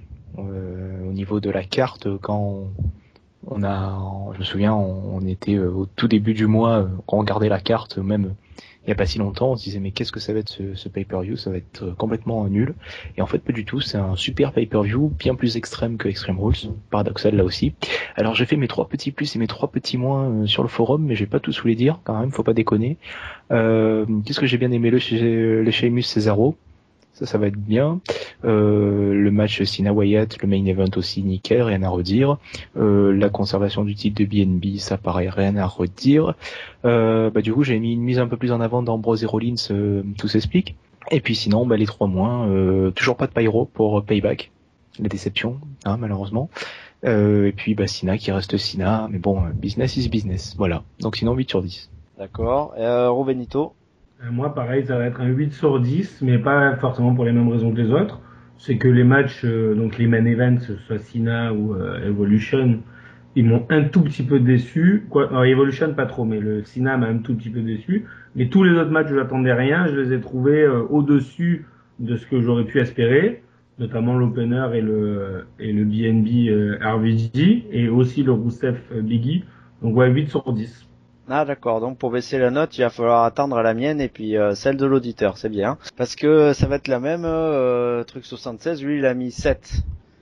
Euh, au niveau de la carte, quand on, on a, je me souviens, on, on était euh, au tout début du mois, euh, quand on regardait la carte, même il y a pas si longtemps, on se disait mais qu'est-ce que ça va être ce, ce pay-per-view, ça va être euh, complètement euh, nul. Et en fait pas du tout, c'est un super pay-per-view, bien plus extrême que Extreme Rules, paradoxal là aussi. Alors j'ai fait mes trois petits plus et mes trois petits moins euh, sur le forum, mais j'ai pas tous voulu dire quand même, faut pas déconner. Euh, qu'est-ce que j'ai bien aimé, le, le Sheamus Cesaro, ça ça va être bien. Euh, le match Cena Wyatt, le main event aussi nickel, rien à redire. Euh, la conservation du titre de B N B, ça paraît rien à redire. Euh, bah du coup j'ai mis une mise un peu plus en avant d'Ambrose et Rollins, euh, tout s'explique. Et puis sinon, bah, les trois moins, euh, toujours pas de Pyro pour Payback. La déception, hein, malheureusement. Euh, et puis bah, Sina qui reste Sina, mais bon, business is business, voilà. Donc sinon huit sur dix. D'accord. Euh, Robenito. Euh, Moi, pareil, ça va être un huit sur dix, mais pas forcément pour les mêmes raisons que les autres. C'est que les matchs, euh, donc les main events, que ce soit Sina ou euh, Evolution, ils m'ont un tout petit peu déçu. Quoi, alors, Evolution, pas trop, mais le Sina m'a un tout petit peu déçu. Mais tous les autres matchs où j'attendais rien, je les ai trouvés euh, au-dessus de ce que j'aurais pu espérer, notamment l'opener et le, et le B N B euh, R V G, et aussi le Rousseff euh, Biggie. Donc ouais, huit sur dix. Ah d'accord, donc pour baisser la note, il va falloir attendre la mienne et puis euh, celle de l'auditeur, c'est bien. Parce que ça va être la même, euh, truc soixante-seize, lui il a mis sept.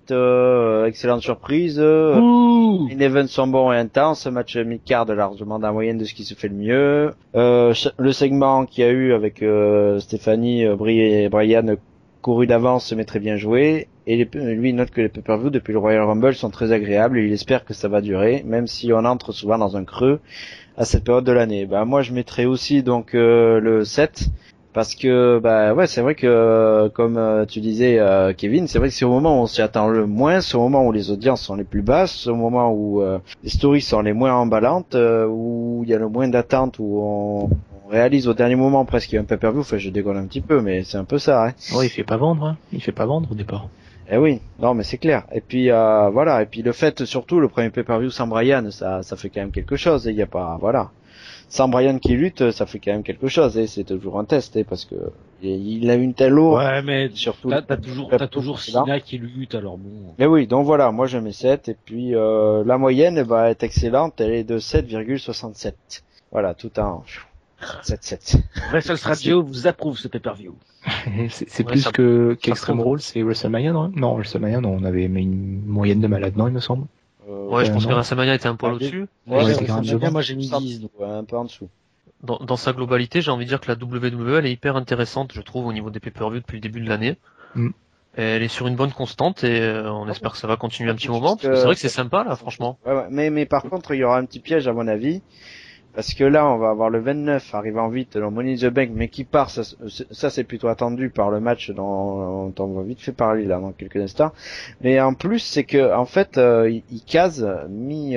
Euh, excellente surprise. Euh, les events sont bons et intenses, match mid-card largement dans la moyenne de ce qui se fait le mieux. Euh, le segment qu'il y a eu avec euh, Stéphanie, euh, Bri et Brian couru d'avance mais très bien joué. Et les, lui il note que les pay-per-view depuis le Royal Rumble sont très agréables et il espère que ça va durer, même si on entre souvent dans un creux à cette période de l'année. Bah moi je mettrais aussi donc euh, le sept parce que bah ouais, c'est vrai que euh, comme euh, tu disais euh, Kevin, c'est vrai que c'est au moment où on s'y attend le moins, c'est au moment où les audiences sont les plus basses, c'est au moment où euh, les stories sont les moins emballantes, euh, où il y a le moins d'attente, où on, on réalise au dernier moment presque qu'il y a un pay-per-view. Enfin, je déconne un petit peu, mais c'est un peu ça, hein. Ouais, il fait pas vendre, hein. Il fait pas vendre au départ. Eh oui, non mais c'est clair. Et puis euh, voilà, et puis le fait surtout le premier pay-per-view sans Brian, ça ça fait quand même quelque chose. Il y a pas, voilà, sans Brian qui lutte, ça fait quand même quelque chose. Et c'est toujours un test, et parce que il a une telle eau. Ouais, mais surtout t'as, t'as toujours t'as toujours Sina qui lutte, alors bon. Mais oui, donc voilà, moi je mets sept et puis euh, la moyenne va être excellente, elle est de sept virgule soixante-sept. Voilà, tout en sept sept. Wrestle Radio vous approuve ce pay-per-view. c'est c'est Ouais, plus ça- que ça qu'Extreme prouve. Rules, c'est WrestleMania, non? Non, WrestleMania, non, on avait mis une moyenne de malade, non, il me semble. Euh, Ouais, je Euh, pense non. que WrestleMania était un poil Ouais, au-dessus. Ouais, Ouais, ouais, c'est grave, WrestleMania, devant. moi j'ai mis dix. Donc. Ouais, un peu en dessous. Dans, dans sa globalité, j'ai envie de dire que la W W E, elle est hyper intéressante, je trouve, au niveau des pay-per-view depuis le début de l'année. Mm. Et elle est sur une bonne constante et euh, on espère que ça va continuer un petit Parce moment, parce que que- c'est vrai que c'est sympa, là, franchement. Ouais, ouais. Mais, mais par contre, il y aura un petit piège à mon avis. Parce que là, on va avoir le vingt-neuf arrivant vite dans Money in the Bank, mais qui part, ça, ça c'est plutôt attendu par le match dont on va vite fait parler là dans quelques instants. Mais en plus, c'est que en fait, euh, il, il case mi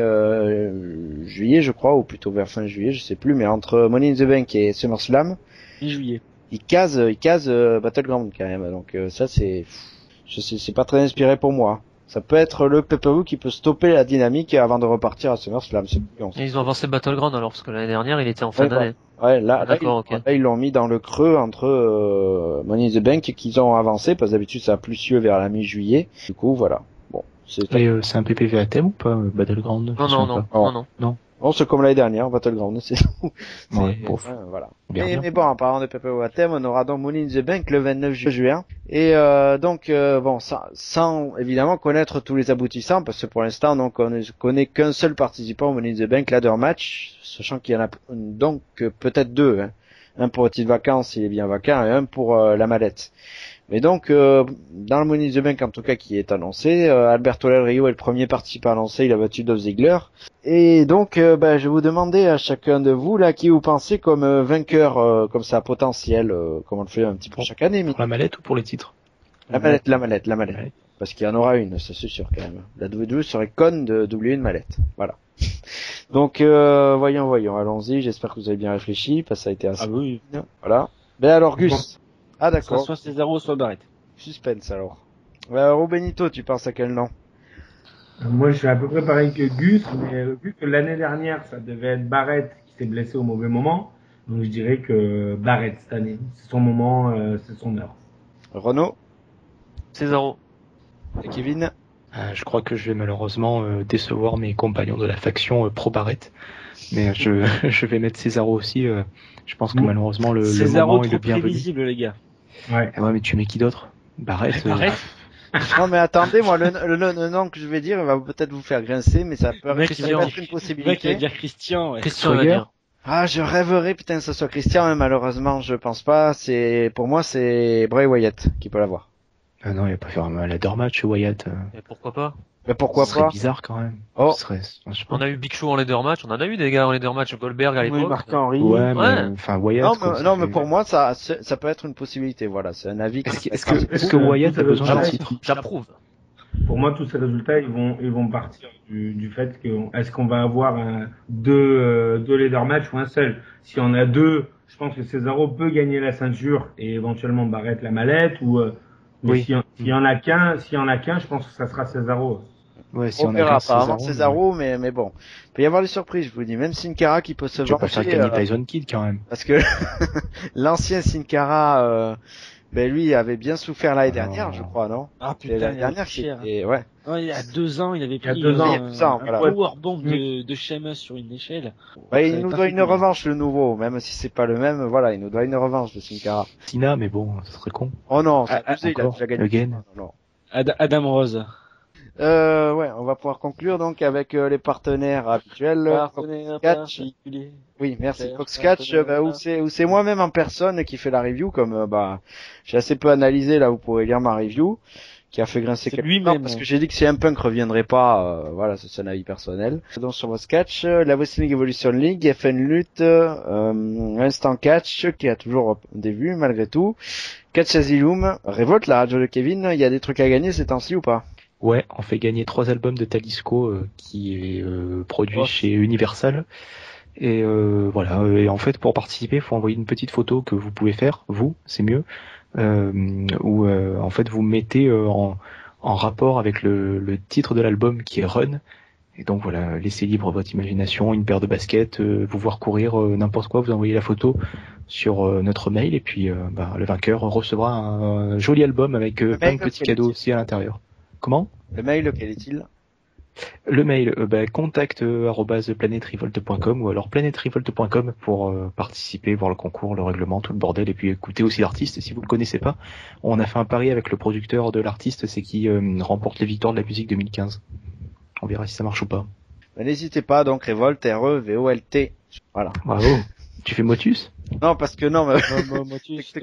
euh, juillet, je crois, ou plutôt vers fin juillet, je sais plus, mais entre Money in the Bank et SummerSlam, mi-juillet. il case, il case euh, Battleground quand même. Donc euh, ça, c'est, je sais, c'est pas très inspiré pour moi. Ça peut être le pay-per-view qui peut stopper la dynamique avant de repartir à SummerSlam. C'est plus Et ils ont avancé Battleground alors, parce que l'année dernière, il était en fin Ouais, d'année. Ouais, là, là, D'accord, ils, ok. là, ils l'ont mis dans le creux entre euh, Money in the Bank qu'ils ont avancé, parce que d'habitude ça a plus lieu vers la mi-juillet. Du coup, voilà. Bon, c'est Et euh, c'est un P P V à thème ou pas, euh, Battleground? Non, Je non, sais non, pas. non, non. Non. bon, c'est comme l'année dernière, Battleground, c'est tout. Ouais, C'est- pouf. ouais, voilà. Bien, Mais, bien. mais bon, en parlant de P P O à thème, on aura donc Money in the Bank le vingt-neuf ju- juin. Et euh, donc, euh, bon, sans, sans évidemment connaître tous les aboutissants, parce que pour l'instant, donc, on ne connaît qu'un seul participant au Money in the Bank ladder match, sachant qu'il y en a donc euh, peut-être deux. Hein. Un pour le titre vacances, s'il est bien vacant, et un pour euh, la mallette. Mais donc, euh, dans le Money in the Bank, en tout cas, qui est annoncé, euh, Alberto Del Rio est le premier participant annoncé, il a battu Dolph Ziggler. Et donc, euh, bah, je vais vous demander à chacun de vous, là, qui vous pensez comme euh, vainqueur, euh, comme ça, potentiel, euh, comme on le fait un petit peu chaque année. Mais... Pour la mallette ou pour les titres? La mallette, la mallette, la mallette. Ouais. Parce qu'il y en aura une, ça c'est sûr quand même. La W W E serait conne de d'oublier une mallette. Voilà. Donc, euh, voyons, voyons, allons-y, j'espère que vous avez bien réfléchi, parce que ça a été assez... Ah oui. Voilà. Ben alors, Gus. Ah d'accord. Soit Cesaro, soit Barrett. Suspense alors. Euh, Robenito, tu penses à quel nom? Euh, Moi, je suis à peu près pareil que Gus, mais euh, vu que l'année dernière, ça devait être Barrett qui s'est blessé au mauvais moment, donc je dirais que Barrett cette année, c'est son moment, euh, c'est son heure. Renaud? Cesaro. Et Kevin? Euh, je crois que je vais malheureusement euh, décevoir mes compagnons de la faction euh, pro Barrett, mais euh, je, je vais mettre Cesaro aussi. Euh, je pense que Bon. malheureusement le, le Cesaro moment est trop le bienvenu. prévisible, les gars. Ouais. Ah ouais, mais tu mets qui d'autre? Barrett. euh, Barrett. Non mais attendez, moi le, le, le- le nom que je vais dire il va peut-être vous faire grincer, mais ça peut, Le mec, ça il peut va être dire- une Le mec, il va possibilité. dire Christian, ouais. Christian va Swagger. dire. Ah, je rêverais putain que ce soit Christian, mais malheureusement je pense pas. C'est pour moi c'est Bray Wyatt qui peut l'avoir. Ah non, il va pas faire un ladder match, Wyatt. euh. Et pourquoi pas? Mais pourquoi Ce serait pas? bizarre quand même. Oh. Ce serait, je sais pas. On a eu Big Show en leader match, on en a eu des gars en leader match, Goldberg à Oui, l'époque. Marc Henry. Ouais, mais Ouais. enfin Wyatt. Non, quoi, mais, ça non, fait- mais pour moi, ça, c'est- ça peut être une possibilité. Voilà, c'est un avis. Est-ce que, qui- est-ce que, est-ce que Wyatt a besoin d'un Ah, titre? J'approuve. Pour moi, tous ces résultats, ils vont, ils vont partir du, du fait que est-ce qu'on va avoir un, deux, euh, deux leader match ou un seul. Si on a deux, je pense que Cesaro peut gagner la ceinture et éventuellement Barrett la mallette ou. Euh, mais Oui. s'il y, s'il y en a qu'un, s'il y en a qu'un, je pense que ça sera Cesaro. Ouais, si On, on, a verra qu'un apparemment Cesaro, Cesaro, mais... mais mais bon, il peut y avoir des surprises. Je vous dis, même Sin Cara qui peut se mais tu vas pas faire venger, gagner euh, Tyson Kidd quand même. parce que l'ancien Sin Cara, euh, ben lui avait bien souffert l'année Ah. dernière, je crois, non? Ah C'était putain, l'année dernière, qui cher. c'était ouais. Ouais, il y a deux ans, il avait Il y a pris deux ans, euh, il y a deux ans, un voilà. powerbomb de, de Sheamus sur une échelle. Bah, Ça il avait nous pas doit fait une du bien. revanche, le nouveau, même si c'est pas le même, voilà, il nous doit une revanche de Sin Cara. Tina, mais bon, ce serait con. Oh non, c'est Ah, ah, abusé, il a encore, déjà gagné. again. Non, non. Ad- Adam Rose. Euh, ouais, on va pouvoir conclure donc avec euh, les partenaires habituels. Partenaire Catch. particulier. Oui, merci. Faire Fox Catch, euh, bah, où c'est où c'est moi-même en personne qui fait la review, comme euh, bah j'ai assez peu analysé, là vous pourrez lire ma review, qui a fait grincer C'est quelques lui-même. dents, parce que j'ai dit que si un Punk reviendrait pas, euh, voilà, c'est un avis personnel. Donc sur Fox Catch, euh, la Wrestling Evolution League, F N Lutte, euh, Instant Catch, qui a toujours des vues malgré tout, Catch Asylum, Revolt, la radio de Kevin, il y a des trucs à gagner ces temps-ci ou pas? Ouais, on fait gagner trois albums de Talisco euh, qui est euh, produit Oh. chez Universal. Et euh, voilà. Et en fait, pour participer, il faut envoyer une petite photo que vous pouvez faire, vous, c'est mieux, euh, où euh, en fait vous mettez euh, en, en rapport avec le, le titre de l'album qui est Run. Et donc voilà, laissez libre votre imagination, une paire de baskets, euh, vous voir courir, euh, n'importe quoi, vous envoyez la photo sur euh, notre mail et puis euh, bah, le vainqueur recevra un, un joli album avec euh, Le plein de mail, petits quel cadeaux est-il aussi à l'intérieur. Comment ? Le mail, quel est-il? Le mail, euh, bah, contact euh, arobase planetrevolt point com ou alors planetrevolt point com pour euh, participer, voir le concours, le règlement, tout le bordel, et puis écouter aussi l'artiste si vous le connaissez pas. On a fait un pari avec le producteur de l'artiste, c'est qui euh, remporte les victoires de la musique deux mille quinze. On verra si ça marche ou pas. Ben, n'hésitez pas, donc Revolt, R E V O L T. Voilà. Bravo. Tu fais Motus ? Non, parce que non, mais... Motus.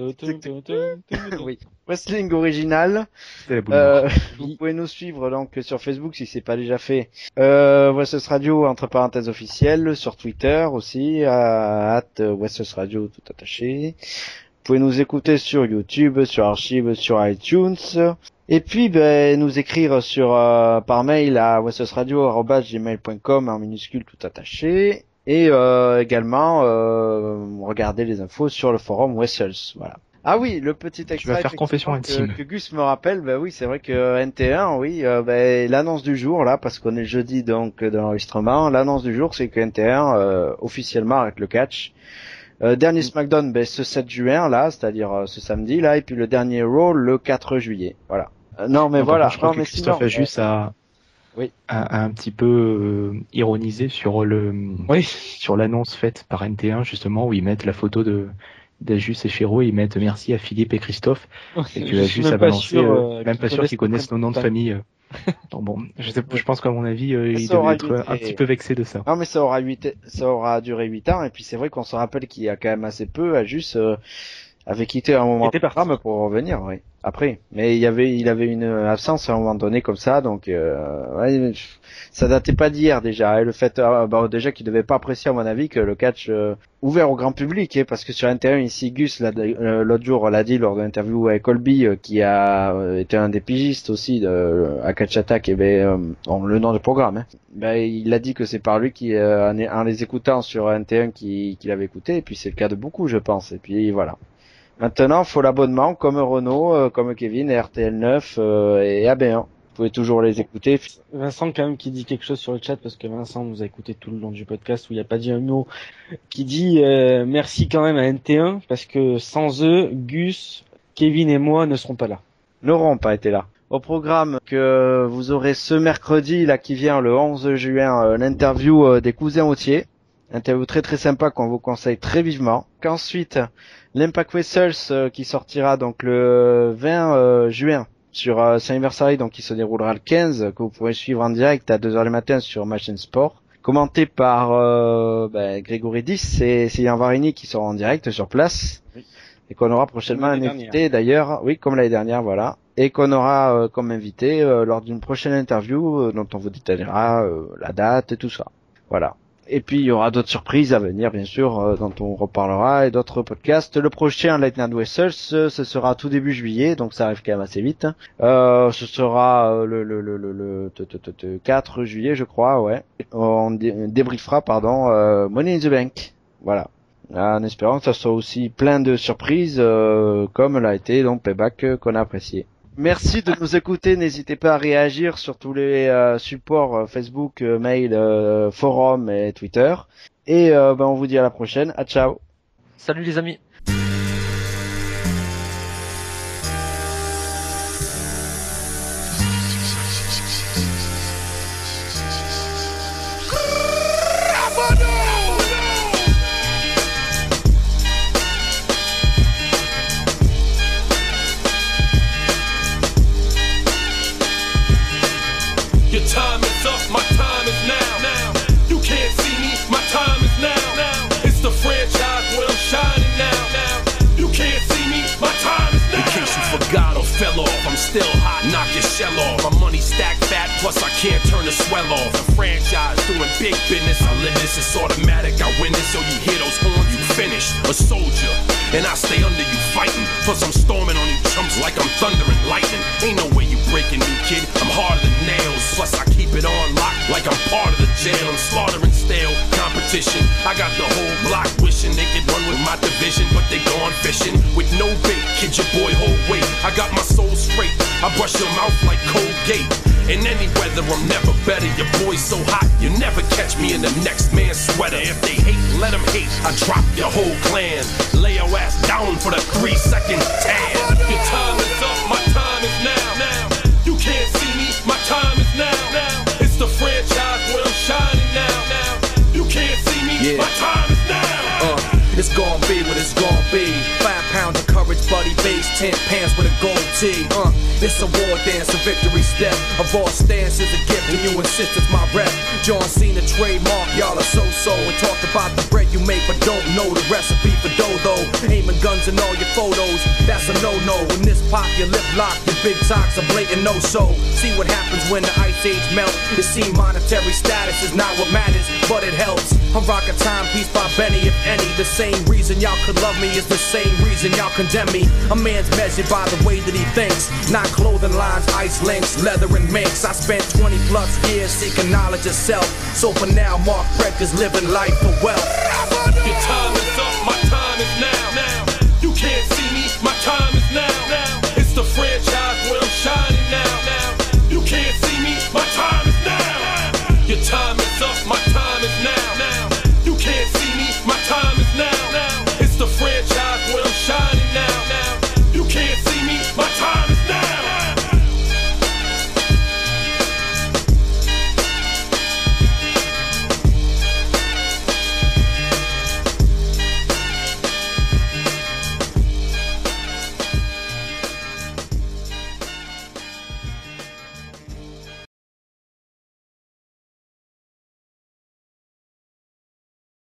oui. Wrestling original. C'est la boule Euh, noire. vous pouvez nous suivre donc sur Facebook si c'est pas déjà fait. Euh, Wessex Radio entre parenthèses officielles, sur Twitter aussi à at Wessex Radio tout attaché. Vous pouvez nous écouter sur YouTube, sur Archive, sur iTunes. Et puis ben, nous écrire sur euh, par mail à wessex-radio arobase gmail point com en minuscule tout attaché. Et euh, également euh, regarder les infos sur le forum Wessels. Voilà. Ah oui, le petit extrait Tu vas faire confession effectivement, intime. que, que Gus me rappelle, bah oui, c'est vrai que N T un, oui, euh, bah, l'annonce du jour là, parce qu'on est le jeudi donc de l'enregistrement, l'annonce du jour c'est que N T un euh, officiellement arrête le catch. Euh, dernier SmackDown, ben ce sept juin là, c'est-à-dire euh, ce samedi là, et puis le dernier Raw le quatre juillet. Voilà. Euh, non mais Non, par voilà. contre, je crois non, que mais Christophe sinon, a juste à, oui. à, à un petit peu euh, ironisé sur le Oui. sur l'annonce faite par N T un justement où ils mettent la photo de d'Ajus et Chéreau, ils mettent merci à Philippe et Christophe et que Je suis Ajus même a pas balancé, sûr, euh, euh, même qu'ils pas sûr connaissent qu'ils connaissent nos noms de pas. famille. euh. Donc bon, je, sais, je pense qu'à mon avis, euh, Ça il devait aura être été- un petit peu vexé de ça. Non mais ça aura huit, ça aura duré huit ans et puis c'est vrai qu'on se rappelle qu'il y a quand même assez peu à juste euh, avait quitté un moment Il était de programme parti. pour revenir, oui. Après, mais il y avait il avait une absence à un moment donné comme ça, donc euh, ouais, mais, pff, ça datait pas d'hier déjà. Et le fait euh, bah, déjà qu'il devait pas apprécier à mon avis que le catch euh, ouvert au grand public, hein, parce que sur Internet ici Gus l'a- euh, l'autre jour l'a dit lors de l'interview avec Colby euh, qui a euh, été un des pigistes aussi de, à Catch Attack et ben euh, on- le nom du programme. Hein. Ben il a dit que c'est par lui qui euh, en, en les écoutant sur N T un qui qu'il avait écouté et puis c'est le cas de beaucoup je pense et puis voilà. Maintenant, faut l'abonnement comme Renault, euh, comme Kevin, et R T L neuf euh, et A B un. Vous pouvez toujours les écouter. Vincent quand même qui dit quelque chose sur le chat parce que Vincent nous a écouté tout le long du podcast où il n'y a pas dit un mot, qui dit euh, merci quand même à N T un parce que sans eux, Gus, Kevin et moi ne serons pas là. N'auront pas été là. Au programme que vous aurez ce mercredi là qui vient le onze juin, euh, l'interview euh, des cousins Autier. Interview très très sympa qu'on vous conseille très vivement. Qu'ensuite, l'Impact Wrestles euh, qui sortira donc le vingt euh, juin sur euh, Saint-Anniversary, donc qui se déroulera le quinze, que vous pourrez suivre en direct à deux heures du matin sur Machine Sport. Commenté par euh, ben, Grégory dix et Céline Varini qui seront en direct sur place. Oui. Et qu'on aura prochainement Comme un l'année invité d'ailleurs, oui comme l'année dernière, voilà. et qu'on aura euh, comme invité euh, lors d'une prochaine interview euh, dont on vous détaillera euh, la date et tout ça. Voilà. Et puis il y aura d'autres surprises à venir, bien sûr, euh, dont on reparlera, et d'autres podcasts. Le prochain Lightning Wessels, ce, ce sera tout début juillet, donc ça arrive quand même assez vite. Euh, ce sera euh, le, le, le, le, le quatre juillet, je crois, ouais. On dé- débriefera, pardon, euh, Money in the Bank. Voilà. En espérant que ça soit aussi plein de surprises, euh, comme l'a été donc Payback euh, qu'on a apprécié. Merci de nous écouter, n'hésitez pas à réagir sur tous les euh, supports euh, Facebook, euh, mail, euh, forum et Twitter. Et euh, ben, on vous dit à la prochaine, à ciao. Salut les amis. Your time is up, my time is now. Now you can't see me, my time is now. Now it's the franchise where I'm shining now. Now you can't see me, my time is now. In case you forgot or fell off, I'm still hot, knock your shell off. My money stacked fat, plus I can't turn the swell off. The franchise doing big business, I live this, it's automatic. I win this, so you hear those horns, you finished. A soldier, and I stay under you fighting. Plus I'm storming on you chumps like I'm thunder and lightning. Ain't no way you breaking me, kid, I'm harder than nails. Plus I keep it on lock like I'm part of the jail. I'm slaughtering stale competition. I got the whole block wishing they could run with my division, but they gone fishing with no bait. Kid, your boy hold weight. I got my soul straight. I brush your mouth like Colgate. In any weather, I'm never better. Your boy's so hot, you never catch me in the next man's sweater. If they hate, let them hate. I drop your whole clan. Lay your ass down for the three second tan. Your time is up, my time is now. Now you can't see me, my time is now. Now it's the franchise where I'm shining now. Now you can't see me, yeah. My time is now. Uh, it's gonna be what it's gonna be. Five pounds of courage, buddy base, ten pants with a gold tee. Uh, it's a war dance, a victory step. A raw stance is a gift, and you insist it's my rep. John Cena trademark, y'all are so-so. And talk about the bread you make, but don't know the recipe for dough. Aiming guns in all your photos, that's a no-no. When this pop, your lip lock, your big talks are blatant no-so. See what happens when the ice age melt. It seems monetary status is not what matters, but it helps. I'm rocking timepiece by Benny, if any. The same reason y'all could love me is the same reason y'all condemn me. A man's measured by the way that he thinks, not clothing lines, ice links, leather and minks. I spent twenty plus years seeking knowledge of self. So for now, Mark Breck is living life for wealth. Your time is up, my time is now.